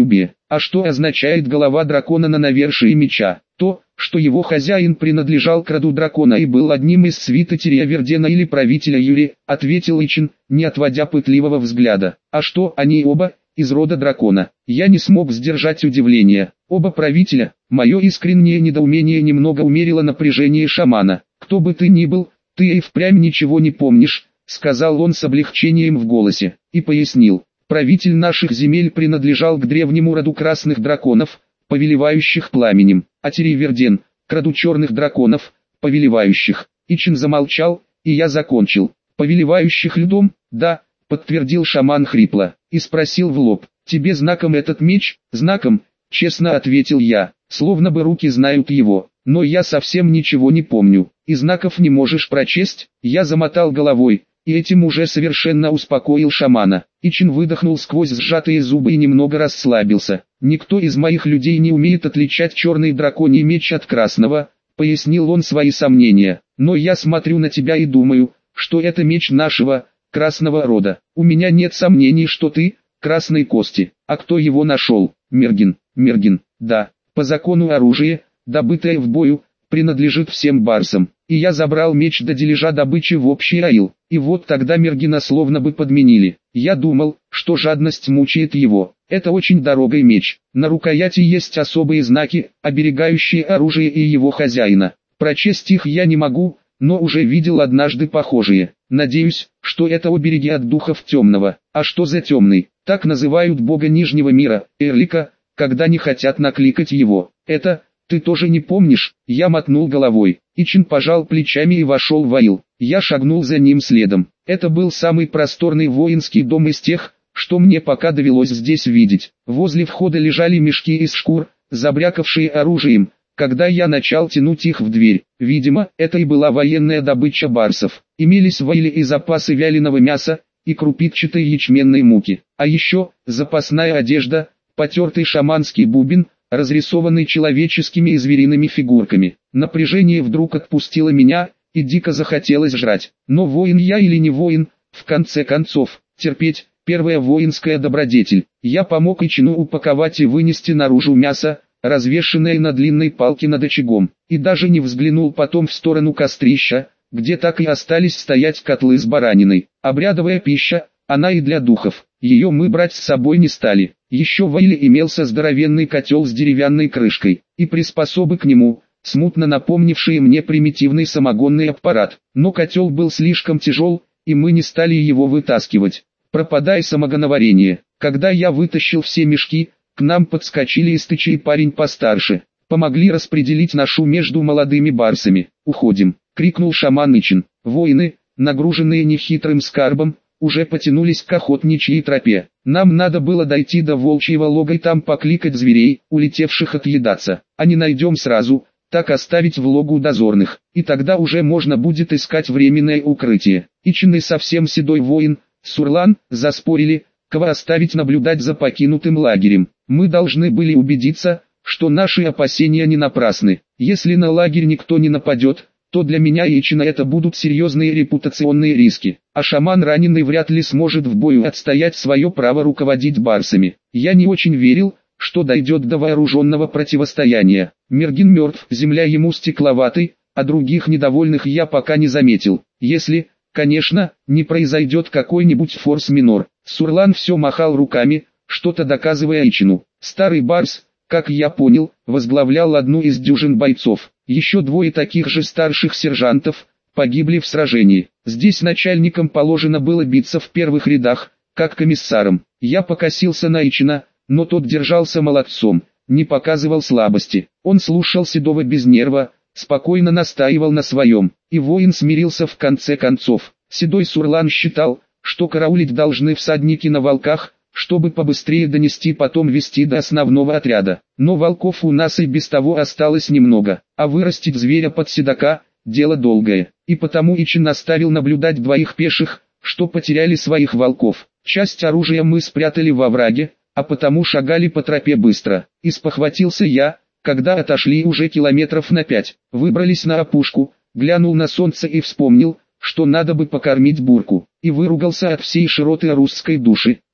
А что означает голова дракона на навершии меча? То, что его хозяин принадлежал к роду дракона и был одним из свиты Тириавердена или правителя Юри, ответил Ичин, не отводя пытливого взгляда. А что, они оба из рода дракона? Я не смог сдержать удивление. Оба правителя. Мое искреннее недоумение немного умерило напряжение шамана. Кто бы ты ни был, ты и впрямь ничего не помнишь, сказал он с облегчением в голосе, и пояснил. Правитель наших земель принадлежал к древнему роду красных драконов, повелевающих пламенем, а Тириаверден – к роду черных драконов, повелевающих. Ичин замолчал, и я закончил. Повелевающих льдом, да, подтвердил шаман хрипло, и спросил в лоб. Тебе знаком этот меч? Знаком, честно ответил я, словно бы руки знают его, но я совсем ничего не помню. И знаков не можешь прочесть? Я замотал головой, и этим уже совершенно успокоил шамана. Ичин выдохнул сквозь сжатые зубы и немного расслабился. «Никто из моих людей не умеет отличать черный драконий меч от красного», — пояснил он свои сомнения. «Но я смотрю на тебя и думаю, что это меч нашего, красного рода. У меня нет сомнений, что ты, красной кости. А кто его нашел? Мергин. Мергин, да. По закону оружие, добытое в бою, принадлежит всем барсам. И я забрал меч до дележа добычи в общий аил. И вот тогда Мергина словно бы подменили. Я думал, что жадность мучает его. Это очень дорогой меч. На рукояти есть особые знаки, оберегающие оружие и его хозяина. Прочесть их я не могу, но уже видел однажды похожие. Надеюсь, что это обереги от духов темного. А что за темный? Так называют бога Нижнего мира, Эрлика, когда не хотят накликать его. Это... Ты тоже не помнишь? Я мотнул головой. Ичин пожал плечами и вошел в аил. Я шагнул за ним следом. Это был самый просторный воинский дом из тех, что мне пока довелось здесь видеть. Возле входа лежали мешки из шкур, забрякавшие оружием, когда я начал тянуть их в дверь. Видимо, это и была военная добыча барсов. Имелись в аиле и запасы вяленого мяса, и крупичатой ячменной муки. А еще, запасная одежда, потертый шаманский бубен, разрисованный человеческими и звериными фигурками. Напряжение вдруг отпустило меня, и дико захотелось жрать. Но воин я или не воин, в конце концов, терпеть, первая воинская добродетель. Я помог Ичину упаковать и вынести наружу мясо, развешенное на длинной палке над очагом, и даже не взглянул потом в сторону кострища, где так и остались стоять котлы с бараниной. Обрядовая пища, она и для духов. Ее мы брать с собой не стали. Еще в аиле имелся здоровенный котел с деревянной крышкой, и приспособы к нему, смутно напомнившие мне примитивный самогонный аппарат. Но котел был слишком тяжел, и мы не стали его вытаскивать. Пропадай самогоноварение. Когда я вытащил все мешки, к нам подскочили Истычи и парень постарше. Помогли распределить ношу между молодыми барсами. «Уходим!» — крикнул шаман Ичин. Воины, нагруженные нехитрым скарбом, уже потянулись к охотничьей тропе. Нам надо было дойти до волчьего лога и там покликать зверей, улетевших отъедаться. А не найдем сразу, так оставить в логу дозорных, и тогда уже можно будет искать временное укрытие. Ичин и совсем седой воин, Сурлан, заспорили, кого оставить наблюдать за покинутым лагерем. Мы должны были убедиться, что наши опасения не напрасны. Если на лагерь никто не нападет, то для меня и Ичина это будут серьезные репутационные риски. А шаман раненый вряд ли сможет в бою отстоять свое право руководить барсами. Я не очень верил, что дойдет до вооруженного противостояния. Мергин мертв, земля ему стекловатой, а других недовольных я пока не заметил. Если, конечно, не произойдет какой-нибудь форс-минор. Сурлан все махал руками, что-то доказывая Ичину. Старый барс, как я понял, возглавлял одну из дюжин бойцов. Еще двое таких же старших сержантов погибли в сражении. Здесь начальникам положено было биться в первых рядах, как комиссарам. Я покосился на Ичина, но тот держался молодцом, не показывал слабости. Он слушал Седова без нерва, спокойно настаивал на своем, и воин смирился в конце концов. Седой Сурлан считал, что караулить должны всадники на волках, чтобы побыстрее донести, потом вести до основного отряда. Но волков у нас и без того осталось немного, а вырастить зверя под седока – дело долгое. И потому Ичин оставил наблюдать двоих пеших, что потеряли своих волков. Часть оружия мы спрятали во враге, а потому шагали по тропе быстро. И спохватился я, когда отошли уже километров на 5. Выбрались на опушку, глянул на солнце и вспомнил, что надо бы покормить бурку, и выругался от всей широты русской души.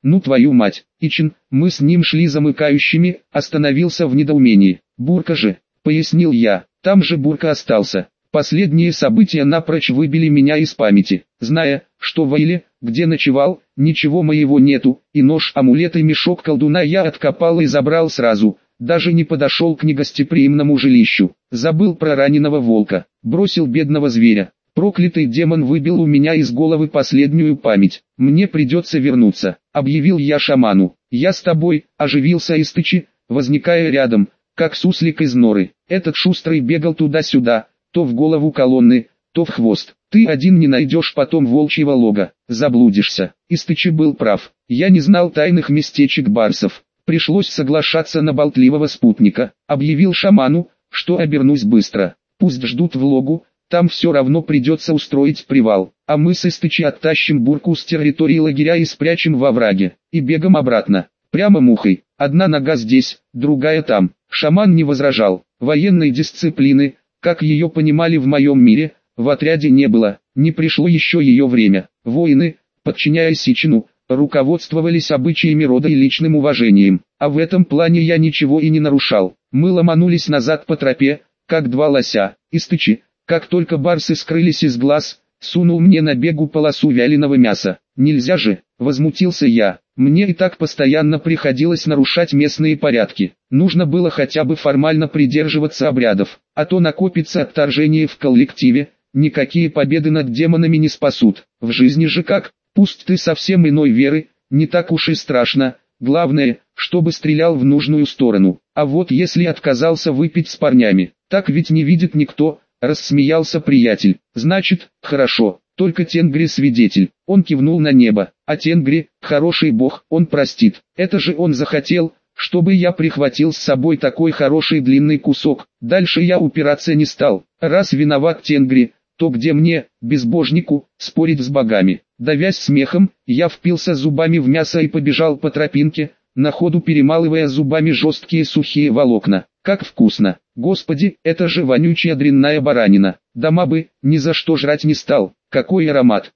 Ну твою мать, Ичин, мы с ним шли замыкающими, остановился в недоумении. Бурка же, пояснил я, там же Бурка остался. Последние события напрочь выбили меня из памяти. Зная, что в Аиле, где ночевал, ничего моего нету, и нож, амулет и мешок колдуна я откопал и забрал сразу, даже не подошел к негостеприимному жилищу. Забыл про раненого волка, бросил бедного зверя. Проклятый демон выбил у меня из головы последнюю память. Мне придется вернуться, объявил я шаману. Я с тобой, оживился Истычи, возникая рядом, как суслик из норы. Этот шустрый бегал туда-сюда, то в голову колонны, то в хвост. Ты один не найдешь потом волчьего лога, заблудишься. Истычи был прав. Я не знал тайных местечек барсов. Пришлось соглашаться на болтливого спутника. Объявил шаману, что обернусь быстро. Пусть ждут в логу, там все равно придется устроить привал. А мы с Истычи оттащим Бурку с территории лагеря и спрячем во враге. И бегом обратно. Прямо мухой. Одна нога здесь, другая там. Шаман не возражал. Военной дисциплины, как ее понимали в моем мире, в отряде не было. Не пришло еще ее время. Воины, подчиняясь Ичину, руководствовались обычаями рода и личным уважением. А в этом плане я ничего и не нарушал. Мы ломанулись назад по тропе, как два лося. Истычи, как только барсы скрылись из глаз, сунул мне на бегу полосу вяленого мяса. Нельзя же, возмутился я. Мне и так постоянно приходилось нарушать местные порядки. Нужно было хотя бы формально придерживаться обрядов, а то накопится отторжение в коллективе, никакие победы над демонами не спасут. В жизни же как, пусть ты совсем иной веры, не так уж и страшно, главное, чтобы стрелял в нужную сторону. А вот если отказался выпить с парнями, так ведь не видит никто, рассмеялся приятель. Значит, хорошо. Только Тенгри свидетель. Он кивнул на небо. А Тенгри, хороший бог, он простит. Это же он захотел, чтобы я прихватил с собой такой хороший длинный кусок. Дальше я упираться не стал. Раз виноват Тенгри, то где мне, безбожнику, спорить с богами? Давясь смехом, я впился зубами в мясо и побежал по тропинке, на ходу перемалывая зубами жесткие сухие волокна. Как вкусно! Господи, это же вонючая дрянная баранина. Дома бы, ни за что жрать не стал. Какой аромат!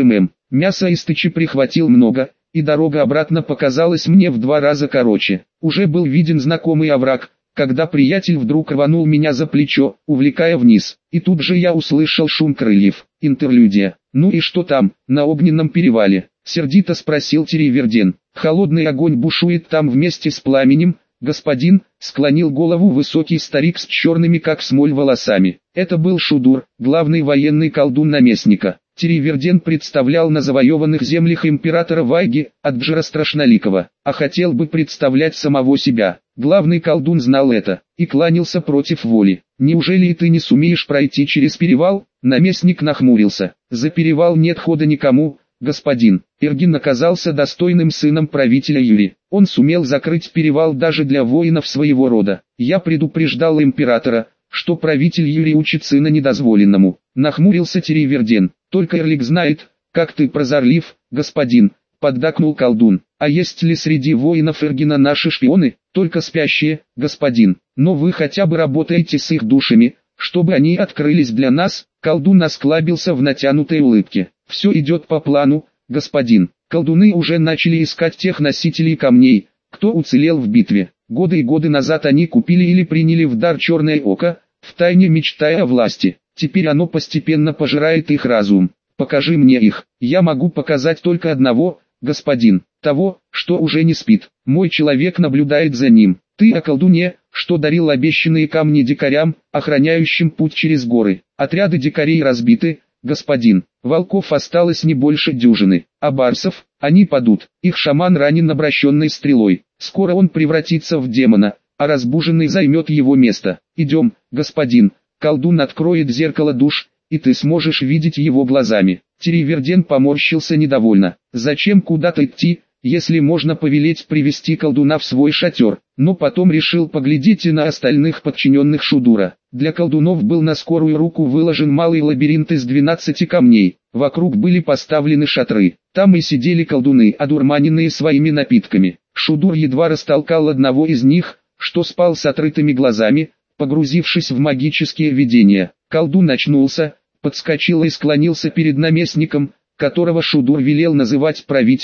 Мяса Истычи прихватил много, и дорога обратно показалась мне в 2 раза короче. Уже был виден знакомый овраг, когда приятель вдруг рванул меня за плечо, увлекая вниз. И тут же я услышал шум крыльев. Интерлюдия. Ну и что там, на огненном перевале? Сердито спросил Терриверден. Холодный огонь бушует там вместе с пламенем, господин, склонил голову высокий старик с черными как смоль волосами. Это был Шудур, главный военный колдун наместника. Терриверден представлял на завоеванных землях императора Вайги, Аджира Страшноликого, а хотел бы представлять самого себя. Главный колдун знал это, и кланялся против воли. «Неужели и ты не сумеешь пройти через перевал?» Наместник нахмурился. «За перевал нет хода никому, господин». Эргин оказался достойным сыном правителя Юри. Он сумел закрыть перевал даже для воинов своего рода. Я предупреждал императора, что правитель Юрий учит сына недозволенному. Нахмурился Терриверден. Только Эрлик знает, как ты прозорлив, господин, поддакнул колдун. А есть ли среди воинов Эргина наши шпионы? Только спящие, господин. Но вы хотя бы работаете с их душами, чтобы они открылись для нас. Колдун осклабился в натянутой улыбке. Все идет по плану, господин. Колдуны уже начали искать тех носителей камней, кто уцелел в битве. Годы и годы назад они купили или приняли в дар черное око, втайне мечтая о власти. Теперь оно постепенно пожирает их разум. Покажи мне их. Я могу показать только одного, господин. Того, что уже не спит. Мой человек наблюдает за ним. Ты о колдуне, что дарил обещанные камни дикарям, охраняющим путь через горы. Отряды дикарей разбиты, господин. Волков осталось не больше дюжины, а барсов, они падут. Их шаман ранен обращенной стрелой. Скоро он превратится в демона, а разбуженный займет его место. Идем, господин. Колдун откроет зеркало душ, и ты сможешь видеть его глазами. Терриверден поморщился недовольно. Зачем куда-то идти, если можно повелеть привести колдуна в свой шатер? Но потом решил поглядеть и на остальных подчиненных Шудура. Для колдунов был на скорую руку выложен малый лабиринт из 12 камней. Вокруг были поставлены шатры. Там и сидели колдуны, одурманенные своими напитками. Шудур едва растолкал одного из них, что спал с открытыми глазами, погрузившись в магические видения. Колдун очнулся, подскочил и склонился перед наместником, которого Шудур велел называть правителем,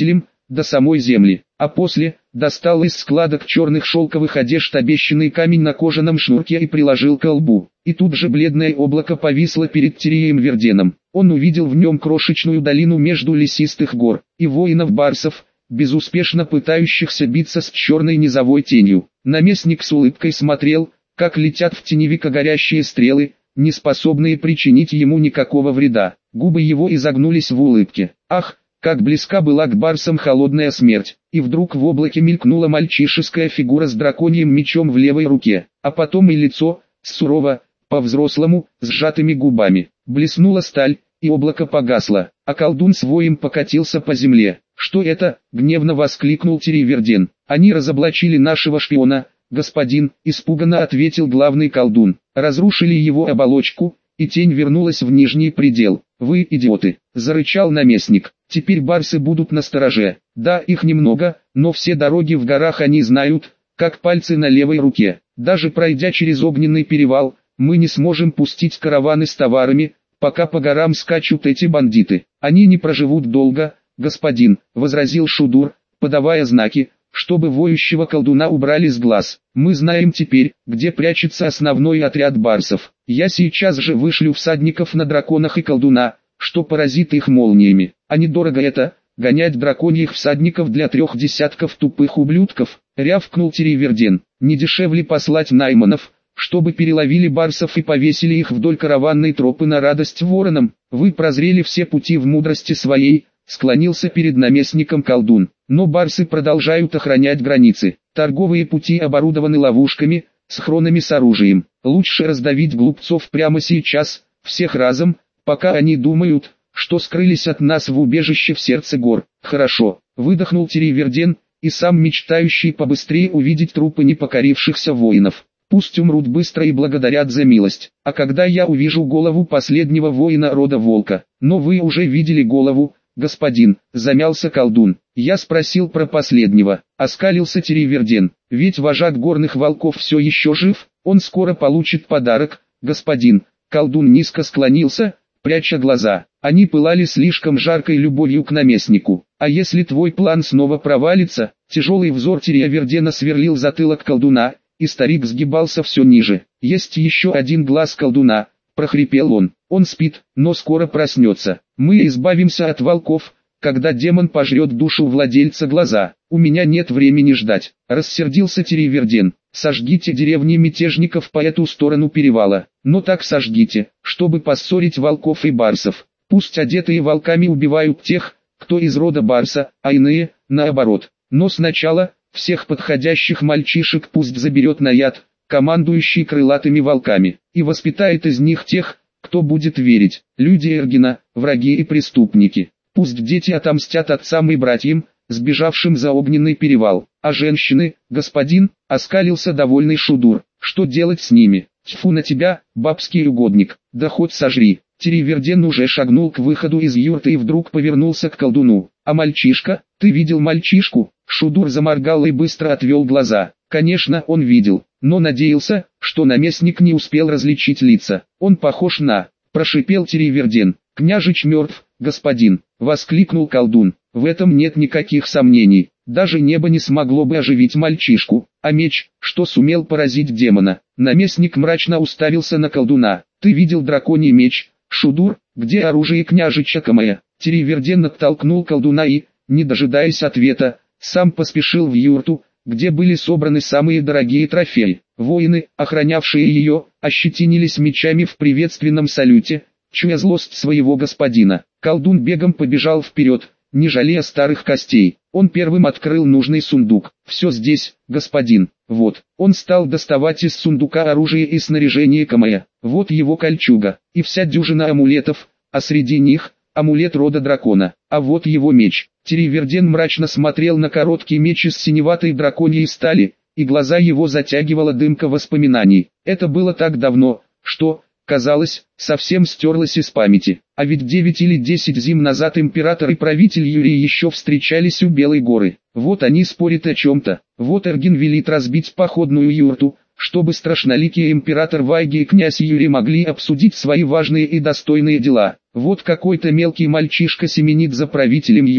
до самой земли, а после достал из складок черных шелковых одежд обещанный камень на кожаном шнурке и приложил к лбу. И тут же бледное облако повисло перед Тирием Верденом. Он увидел в нем крошечную долину между лесистых гор и воинов-барсов, безуспешно пытающихся биться с черной низовой тенью. Наместник с улыбкой смотрел, как летят в теневика горящие стрелы, не способные причинить ему никакого вреда. Губы его изогнулись в улыбке. Ах, как близка была к барсам холодная смерть. И вдруг в облаке мелькнула мальчишеская фигура с драконьим мечом в левой руке, а потом и лицо, сурово, по-взрослому, сжатыми губами. Блеснула сталь, и облако погасло, а колдун с воем покатился по земле. «Что это?» — гневно воскликнул Тирий Верден. «Они разоблачили нашего шпиона, господин», — испуганно ответил главный колдун. «Разрушили его оболочку, и тень вернулась в нижний предел. Вы идиоты!» — зарычал наместник. «Теперь барсы будут настороже. Да, их немного, но все дороги в горах они знают, как пальцы на левой руке. Даже пройдя через огненный перевал, мы не сможем пустить караваны с товарами, пока по горам скачут эти бандиты. Они не проживут долго, господин», — возразил Шудур, подавая знаки, чтобы воющего колдуна убрали с глаз. «Мы знаем теперь, где прячется основной отряд барсов. Я сейчас же вышлю всадников на драконах и колдуна, что поразит их молниями. А недорого это, гонять драконьих всадников для 3 десятков тупых ублюдков», — рявкнул Тирий Верден. «Не дешевле послать найманов, чтобы переловили барсов и повесили их вдоль караванной тропы на радость воронам. Вы прозрели все пути в мудрости своей», — склонился перед наместником колдун. «Но барсы продолжают охранять границы. Торговые пути оборудованы ловушками, схронами с оружием. Лучше раздавить глупцов прямо сейчас, всех разом, пока они думают, что скрылись от нас в убежище в сердце гор». «Хорошо», — выдохнул Тирий Верден, и сам мечтающий побыстрее увидеть трупы непокорившихся воинов. «Пусть умрут быстро и благодарят за милость. А когда я увижу голову последнего воина рода Волка?» «Но вы уже видели голову, господин», — замялся колдун. «Я спросил про последнего», — оскалился Тирий Верден. «Ведь вожак горных волков все еще жив, он скоро получит подарок, господин». Колдун низко склонился, пряча глаза. Они пылали слишком жаркой любовью к наместнику. «А если твой план снова провалится?» Тяжелый взор Тирия Вердена сверлил затылок колдуна, и старик сгибался все ниже. «Есть еще один глаз колдуна», — прохрипел он. «Он спит, но скоро проснется. Мы избавимся от волков, когда демон пожрет душу владельца глаза. У меня нет времени ждать», — рассердился Тирий Верден. «Сожгите деревни мятежников по эту сторону перевала. Но так сожгите, чтобы поссорить волков и барсов. Пусть одетые волками убивают тех, кто из рода барса, а иные, наоборот. Но сначала всех подходящих мальчишек пусть заберет Наяд, командующий крылатыми волками, и воспитает из них тех, кто будет верить. Люди Эргена, враги и преступники. Пусть дети отомстят отцам и братьям, сбежавшим за огненный перевал. А женщины, господин», — оскалился довольный Шудур, — «что делать с ними? Тьфу на тебя, бабский угодник, да хоть сожри». Тирий Верден уже шагнул к выходу из юрты и вдруг повернулся к колдуну. «А мальчишка? Ты видел мальчишку?» Шудур заморгал и быстро отвел глаза. Конечно, он видел, но надеялся, что наместник не успел различить лица. «Он похож на...» — прошипел Тирий Верден. «Княжич мертв, господин», — воскликнул колдун. «В этом нет никаких сомнений. Даже небо не смогло бы оживить мальчишку. А меч, что сумел поразить демона?» Наместник мрачно уставился на колдуна. «Ты видел драконий меч, Шудур? Где оружие княжича Камая?» Тирий Верден оттолкнул колдуна и, не дожидаясь ответа, сам поспешил в юрту, где были собраны самые дорогие трофеи. Воины, охранявшие ее, ощетинились мечами в приветственном салюте, чуя злость своего господина. Колдун бегом побежал вперед, не жалея старых костей. Он первым открыл нужный сундук. «Все здесь, господин. Вот». Он стал доставать из сундука оружие и снаряжение Камая. Вот его кольчуга, и вся дюжина амулетов, а среди них амулет рода дракона. А вот его меч. Тирий Верден мрачно смотрел на короткий меч из синеватой драконьей стали, и глаза его затягивала дымка воспоминаний. Это было так давно, что, казалось, совсем стерлось из памяти. А ведь 9 или 10 зим назад император и правитель Юрий еще встречались у Белой горы. Вот они спорят о чем-то. Вот Эрген велит разбить походную юрту, чтобы страшноликий император Вайги и князь Юрий могли обсудить свои важные и достойные дела. Вот какой-то мелкий мальчишка семенит за правителем Юрий,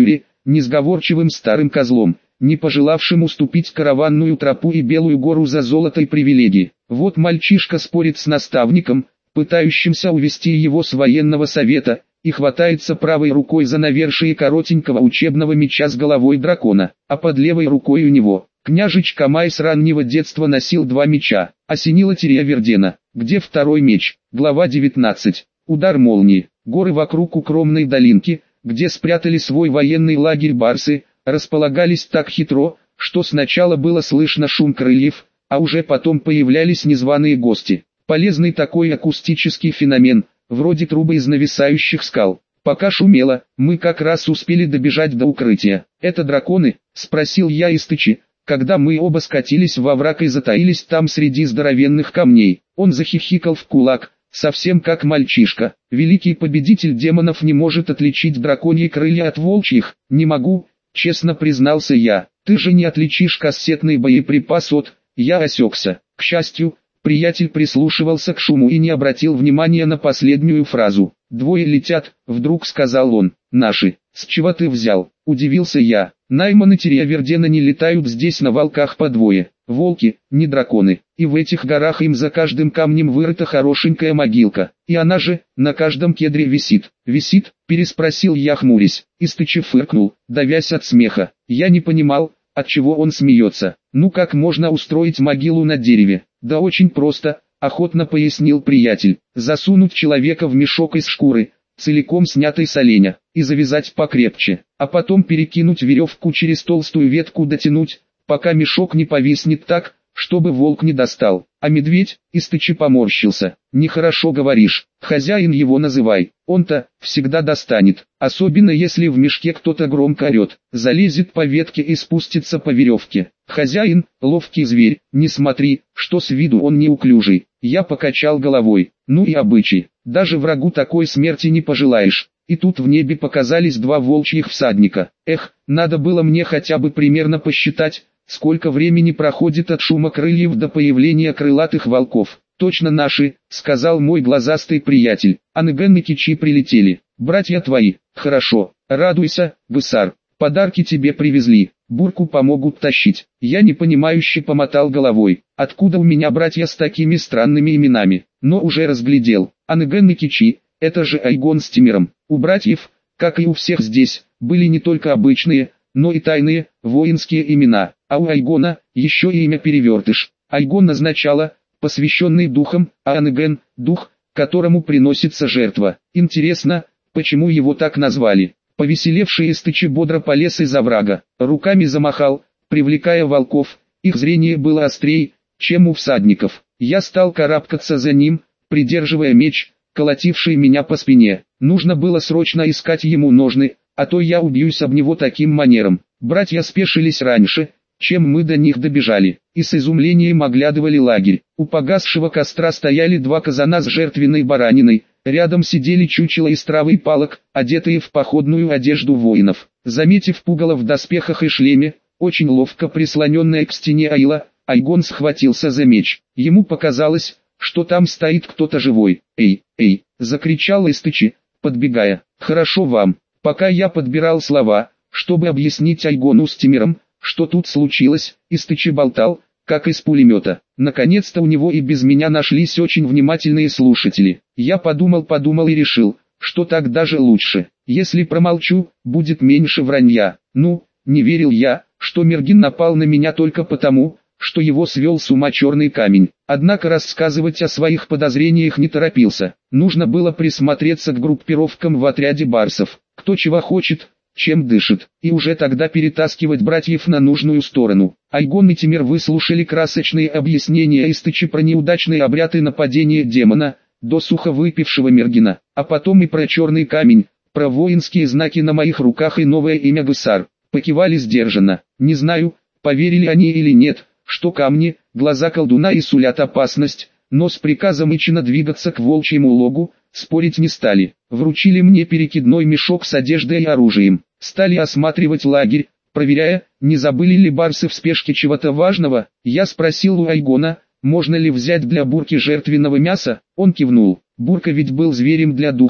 несговорчивым старым козлом, не пожелавшим уступить караванную тропу и Белую гору за золотой привилегии. Вот мальчишка спорит с наставником, пытающимся увести его с военного совета, и хватается правой рукой за навершие коротенького учебного меча с головой дракона, а под левой рукой у него. Княжич Камай с раннего детства носил два меча. Осенила Терья-Вердена. Где второй меч? Глава 19. Удар молнии. Горы вокруг укромной долинки, где спрятали свой военный лагерь барсы, располагались так хитро, что сначала было слышно шум крыльев, а уже потом появлялись незваные гости. Полезный такой акустический феномен, вроде трубы из нависающих скал. Пока шумело, мы как раз успели добежать до укрытия. «Это драконы?» — спросил я Истычи, когда мы оба скатились во враг и затаились там среди здоровенных камней. Он захихикал в кулак, совсем как мальчишка. «Великий победитель демонов не может отличить драконьи крылья от волчьих?» «Не могу», честно признался я. «Ты же не отличишь кассетный боеприпас от...» Я осекся. К счастью, приятель прислушивался к шуму и не обратил внимания на последнюю фразу. «Двое летят», — вдруг сказал он. «Наши». «С чего ты взял?» — удивился я. «Найман и Терья-Вердена не летают здесь на волках по двое. Волки, не драконы. И в этих горах им за каждым камнем вырыта хорошенькая могилка. И она же, на каждом кедре висит». «Висит?» — переспросил я, хмурясь. Истычев фыркнул, давясь от смеха. Я не понимал, отчего он смеется. «Ну как можно устроить могилу на дереве?» «Да очень просто», — охотно пояснил приятель. «Засунуть человека в мешок из шкуры, целиком снятой с оленя, и завязать покрепче, а потом перекинуть веревку через толстую ветку, дотянуть, пока мешок не повиснет так, чтобы волк не достал». «А медведь?» — Истычи поморщился. «Нехорошо говоришь, хозяин его называй, он-то всегда достанет, особенно если в мешке кто-то громко орет, залезет по ветке и спустится по веревке. Хозяин — ловкий зверь, не смотри, что с виду он неуклюжий». Я покачал головой. Ну и обычай, даже врагу такой смерти не пожелаешь. И тут в небе показались два волчьих всадника. Эх, надо было мне хотя бы примерно посчитать, сколько времени проходит от шума крыльев до появления крылатых волков. «Точно наши», — сказал мой глазастый приятель. «Анеген и Кичи прилетели. Братья твои». «Хорошо, радуйся, гусар. Подарки тебе привезли. Бурку помогут тащить». Я непонимающе помотал головой. Откуда у меня братья с такими странными именами? Но уже разглядел. Анеген и Кичи, это же Айгон с Тимиром. У братьев, как и у всех здесь, были не только обычные, но и тайные, воинские имена. А у Айгона еще и имя Перевертыш. Айгон означало «посвященный духом», а Анеген – «дух, которому приносится жертва». Интересно, почему его так назвали? Повеселевший Истычи бодро полез из оврага, руками замахал, привлекая волков, их зрение было острей, чем у всадников. Я стал карабкаться за ним, придерживая меч, колотивший меня по спине. Нужно было срочно искать ему ножны, а то я убьюсь об него таким манером. Братья спешились раньше, чем мы до них добежали, и с изумлением оглядывали лагерь. У погасшего костра стояли два казана с жертвенной бараниной, рядом сидели чучела из травы и палок, одетые в походную одежду воинов. Заметив пугало в доспехах и шлеме, очень ловко прислоненное к стене Аила, Айгон схватился за меч. Ему показалось, что там стоит кто-то живой. «Эй, эй!» — закричал Истычи, подбегая. «Хорошо вам». Пока я подбирал слова, чтобы объяснить Айгону с Тимиром, что тут случилось, Истычи болтал, как из пулемета. Наконец-то у него и без меня нашлись очень внимательные слушатели. Я подумал и решил, что так даже лучше. Если промолчу, будет меньше вранья. Ну, не верил я, что Мергин напал на меня только потому, что его свел с ума черный камень. Однако рассказывать о своих подозрениях не торопился. Нужно было присмотреться к группировкам в отряде барсов. Кто чего хочет, чем дышит, и уже тогда перетаскивать братьев на нужную сторону. Айгон и Тимир выслушали красочные объяснения Истычи про неудачный обряд и нападение демона, досуха выпившего Мергина, а потом и про черный камень, про воинские знаки на моих руках и новое имя гусар. Покивали сдержанно. Не знаю, поверили они или нет, что камни, глаза колдуна и сулят опасность, но с приказом Ичина двигаться к волчьему логу, спорить не стали. Вручили мне перекидной мешок с одеждой и оружием. Стали осматривать лагерь, проверяя, не забыли ли барсы в спешке чего-то важного. Я спросил у Айгона, можно ли взять для бурки жертвенного мяса, он кивнул. Бурка ведь был зверем для духов,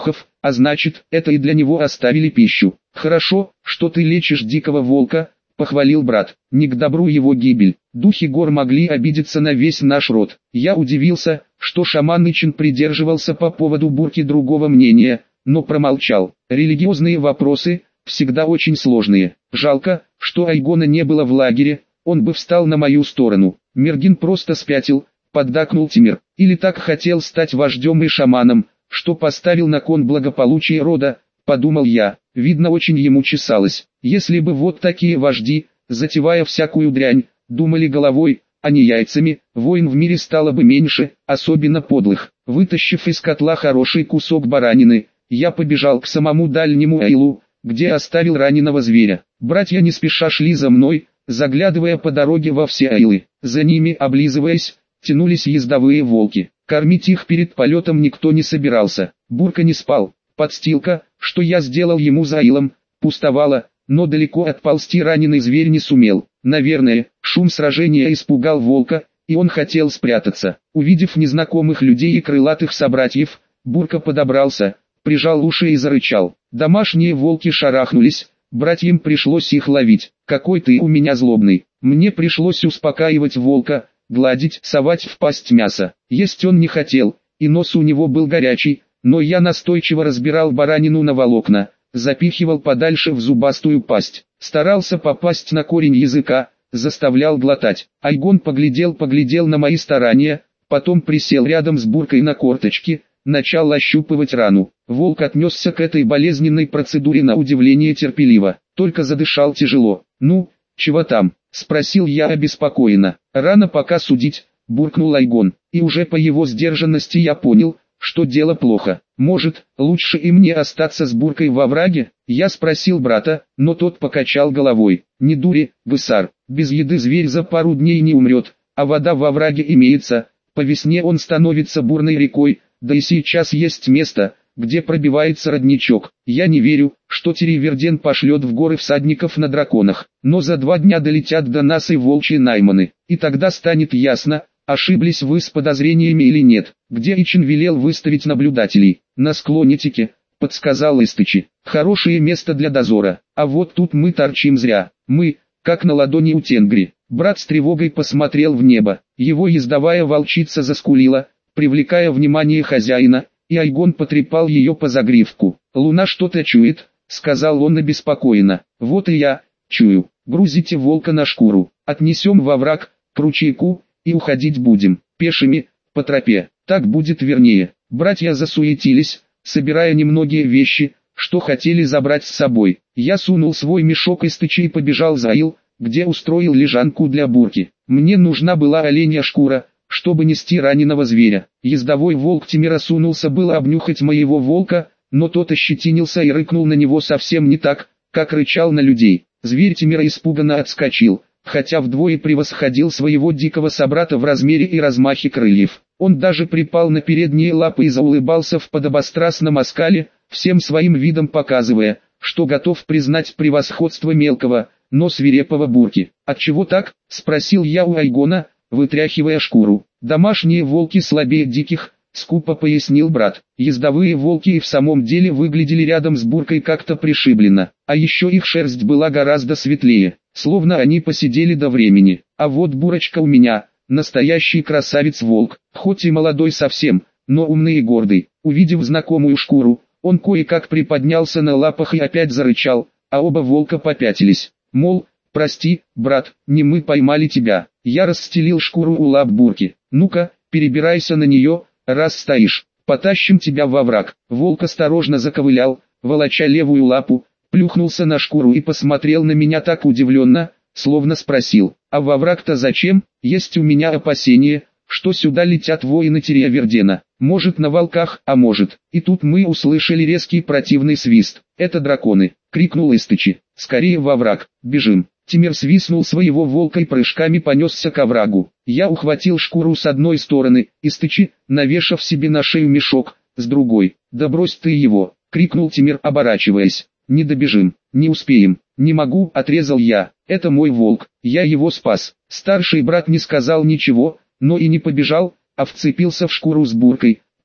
а значит, это и для него оставили пищу. Хорошо, что ты лечишь дикого волка, похвалил брат. Не к добру его гибель. Духи гор могли обидеться на весь наш род. Я удивился, что шаман Ичин придерживался по поводу Бурки другого мнения, но промолчал. Религиозные вопросы всегда очень сложные. Жалко, что Айгона не было в лагере, он бы встал на мою сторону. Мергин просто спятил, поддакнул Тимир. Или так хотел стать вождем и шаманом, что поставил на кон благополучие рода, подумал я. Видно, очень ему чесалось. Если бы вот такие вожди, затевая всякую дрянь, думали головой, а не яйцами, войн в мире стало бы меньше, особенно подлых. Вытащив из котла хороший кусок баранины, я побежал к самому дальнему Айлу, где оставил раненого зверя. Братья не спеша шли за мной, заглядывая по дороге во все Айлы. За ними, облизываясь, тянулись ездовые волки. Кормить их перед полетом никто не собирался. Бурка не спал. Подстилка, что я сделал ему за Айлом, пустовала, но далеко отползти раненый зверь не сумел. Наверное, шум сражения испугал волка, и он хотел спрятаться. Увидев незнакомых людей и крылатых собратьев, Бурка подобрался, прижал уши и зарычал. Домашние волки шарахнулись, братьям пришлось их ловить. «Какой ты у меня злобный!» Мне пришлось успокаивать волка, гладить, совать в пасть мясо. Есть он не хотел, и нос у него был горячий, но я настойчиво разбирал баранину на волокна, запихивал подальше в зубастую пасть, старался попасть на корень языка, заставлял глотать. Айгон поглядел на мои старания, потом присел рядом с Буркой на корточки, начал ощупывать рану. Волк отнесся к этой болезненной процедуре на удивление терпеливо, только задышал тяжело. «Ну, чего там?» — спросил я обеспокоенно. «Рано пока судить», — буркнул Айгон, и уже по его сдержанности я понял, что дело плохо. «Может, лучше и мне остаться с Буркой во враге?» Я спросил брата, но тот покачал головой. «Не дури, гусар, без еды зверь за пару дней не умрет, а вода во враге имеется, по весне он становится бурной рекой, да и сейчас есть место, где пробивается родничок. Я не верю, что Тереверден пошлет в горы всадников на драконах, но за 2 дня долетят до нас и волчьи найманы, и тогда станет ясно, ошиблись вы с подозрениями или нет. Где Ичин велел выставить наблюдателей? На склоне Тики, подсказал Истычи. Хорошее место для дозора, а вот тут мы торчим зря. Мы, как на ладони у Тенгри. Брат с тревогой посмотрел в небо, его ездовая волчица заскулила, привлекая внимание хозяина, и Айгон потрепал ее по загривку. «Луна что-то чует», — сказал он обеспокоенно. «Вот и я, чую. Грузите волка на шкуру, отнесем во враг, к ручейку, и уходить будем, пешими, по тропе, так будет вернее». Братья засуетились, собирая немногие вещи, что хотели забрать с собой. Я сунул свой мешок из тычи и побежал за Аил, где устроил лежанку для Бурки. Мне нужна была оленья шкура, чтобы нести раненого зверя. Ездовой волк Тимира сунулся было обнюхать моего волка, но тот ощетинился и рыкнул на него совсем не так, как рычал на людей. Зверь Тимира испуганно отскочил, хотя вдвое превосходил своего дикого собрата в размере и размахе крыльев. Он даже припал на передние лапы и заулыбался в подобострастном оскале, всем своим видом показывая, что готов признать превосходство мелкого, но свирепого Бурки. «Отчего так?» — спросил я у Айгона, вытряхивая шкуру. «Домашние волки слабее диких», — скупо пояснил брат. Ездовые волки и в самом деле выглядели рядом с Буркой как-то пришибленно, а еще их шерсть была гораздо светлее, словно они посидели до времени. А вот Бурочка у меня, настоящий красавец-волк, хоть и молодой совсем, но умный и гордый. Увидев знакомую шкуру, он кое-как приподнялся на лапах и опять зарычал, а оба волка попятились. Мол, прости, брат, не мы поймали тебя. Я расстелил шкуру у лап Бурки. «Ну-ка, перебирайся на нее, раз стоишь, потащим тебя во враг». Волк осторожно заковылял, волоча левую лапу, плюхнулся на шкуру и посмотрел на меня так удивленно, словно спросил: «А во враг-то зачем? Есть у меня опасение, что сюда летят воины Теревердена. Может на волках, а может». И тут мы услышали резкий противный свист. «Это драконы!» — крикнул Истычи. «Скорее во враг, бежим!» Тимир свистнул своего волка и прыжками понесся к оврагу. Я ухватил шкуру с одной стороны, Истычи, навешав себе на шею мешок, с другой. «Да брось ты его!» — крикнул Тимир, оборачиваясь. «Не добежим, не успеем». «Не могу», — отрезал я. «Это мой волк, я его спас». Старший брат не сказал ничего, но и не побежал, а вцепился в шкуру с Буркой,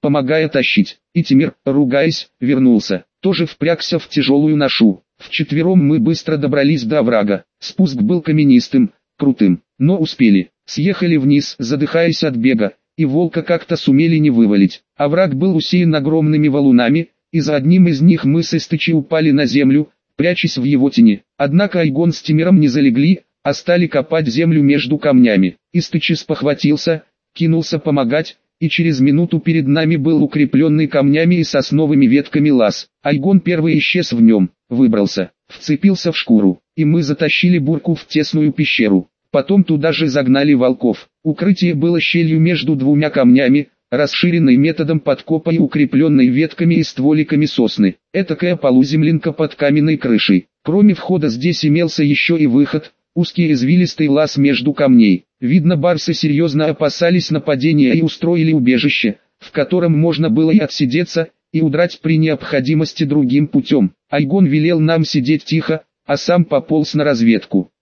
помогая тащить. И Тимир, ругаясь, вернулся, тоже впрягся в тяжелую ношу. Вчетвером мы быстро добрались до оврага. Спуск был каменистым, крутым, но успели. Съехали вниз, задыхаясь от бега, и волка как-то сумели не вывалить. Овраг был усеян огромными валунами, и за одним из них мы с Истычи упали на землю, прячась в его тени. Однако Айгон с Тимиром не залегли, а стали копать землю между камнями. Истычи спохватился, кинулся помогать, и через минуту перед нами был укрепленный камнями и сосновыми ветками лаз. Айгон первый исчез в нем, выбрался, вцепился в шкуру, и мы затащили бурку в тесную пещеру. Потом туда же загнали волков. Укрытие было щелью между двумя камнями, расширенной методом подкопа и укрепленной ветками и стволиками сосны. Этакая полуземлинка под каменной крышей. Кроме входа здесь имелся еще и выход, узкий извилистый лаз между камней. Видно, барсы серьезно опасались нападения и устроили убежище, в котором можно было и отсидеться, и удрать при необходимости другим путем. Айгон велел нам сидеть тихо, а сам пополз на разведку.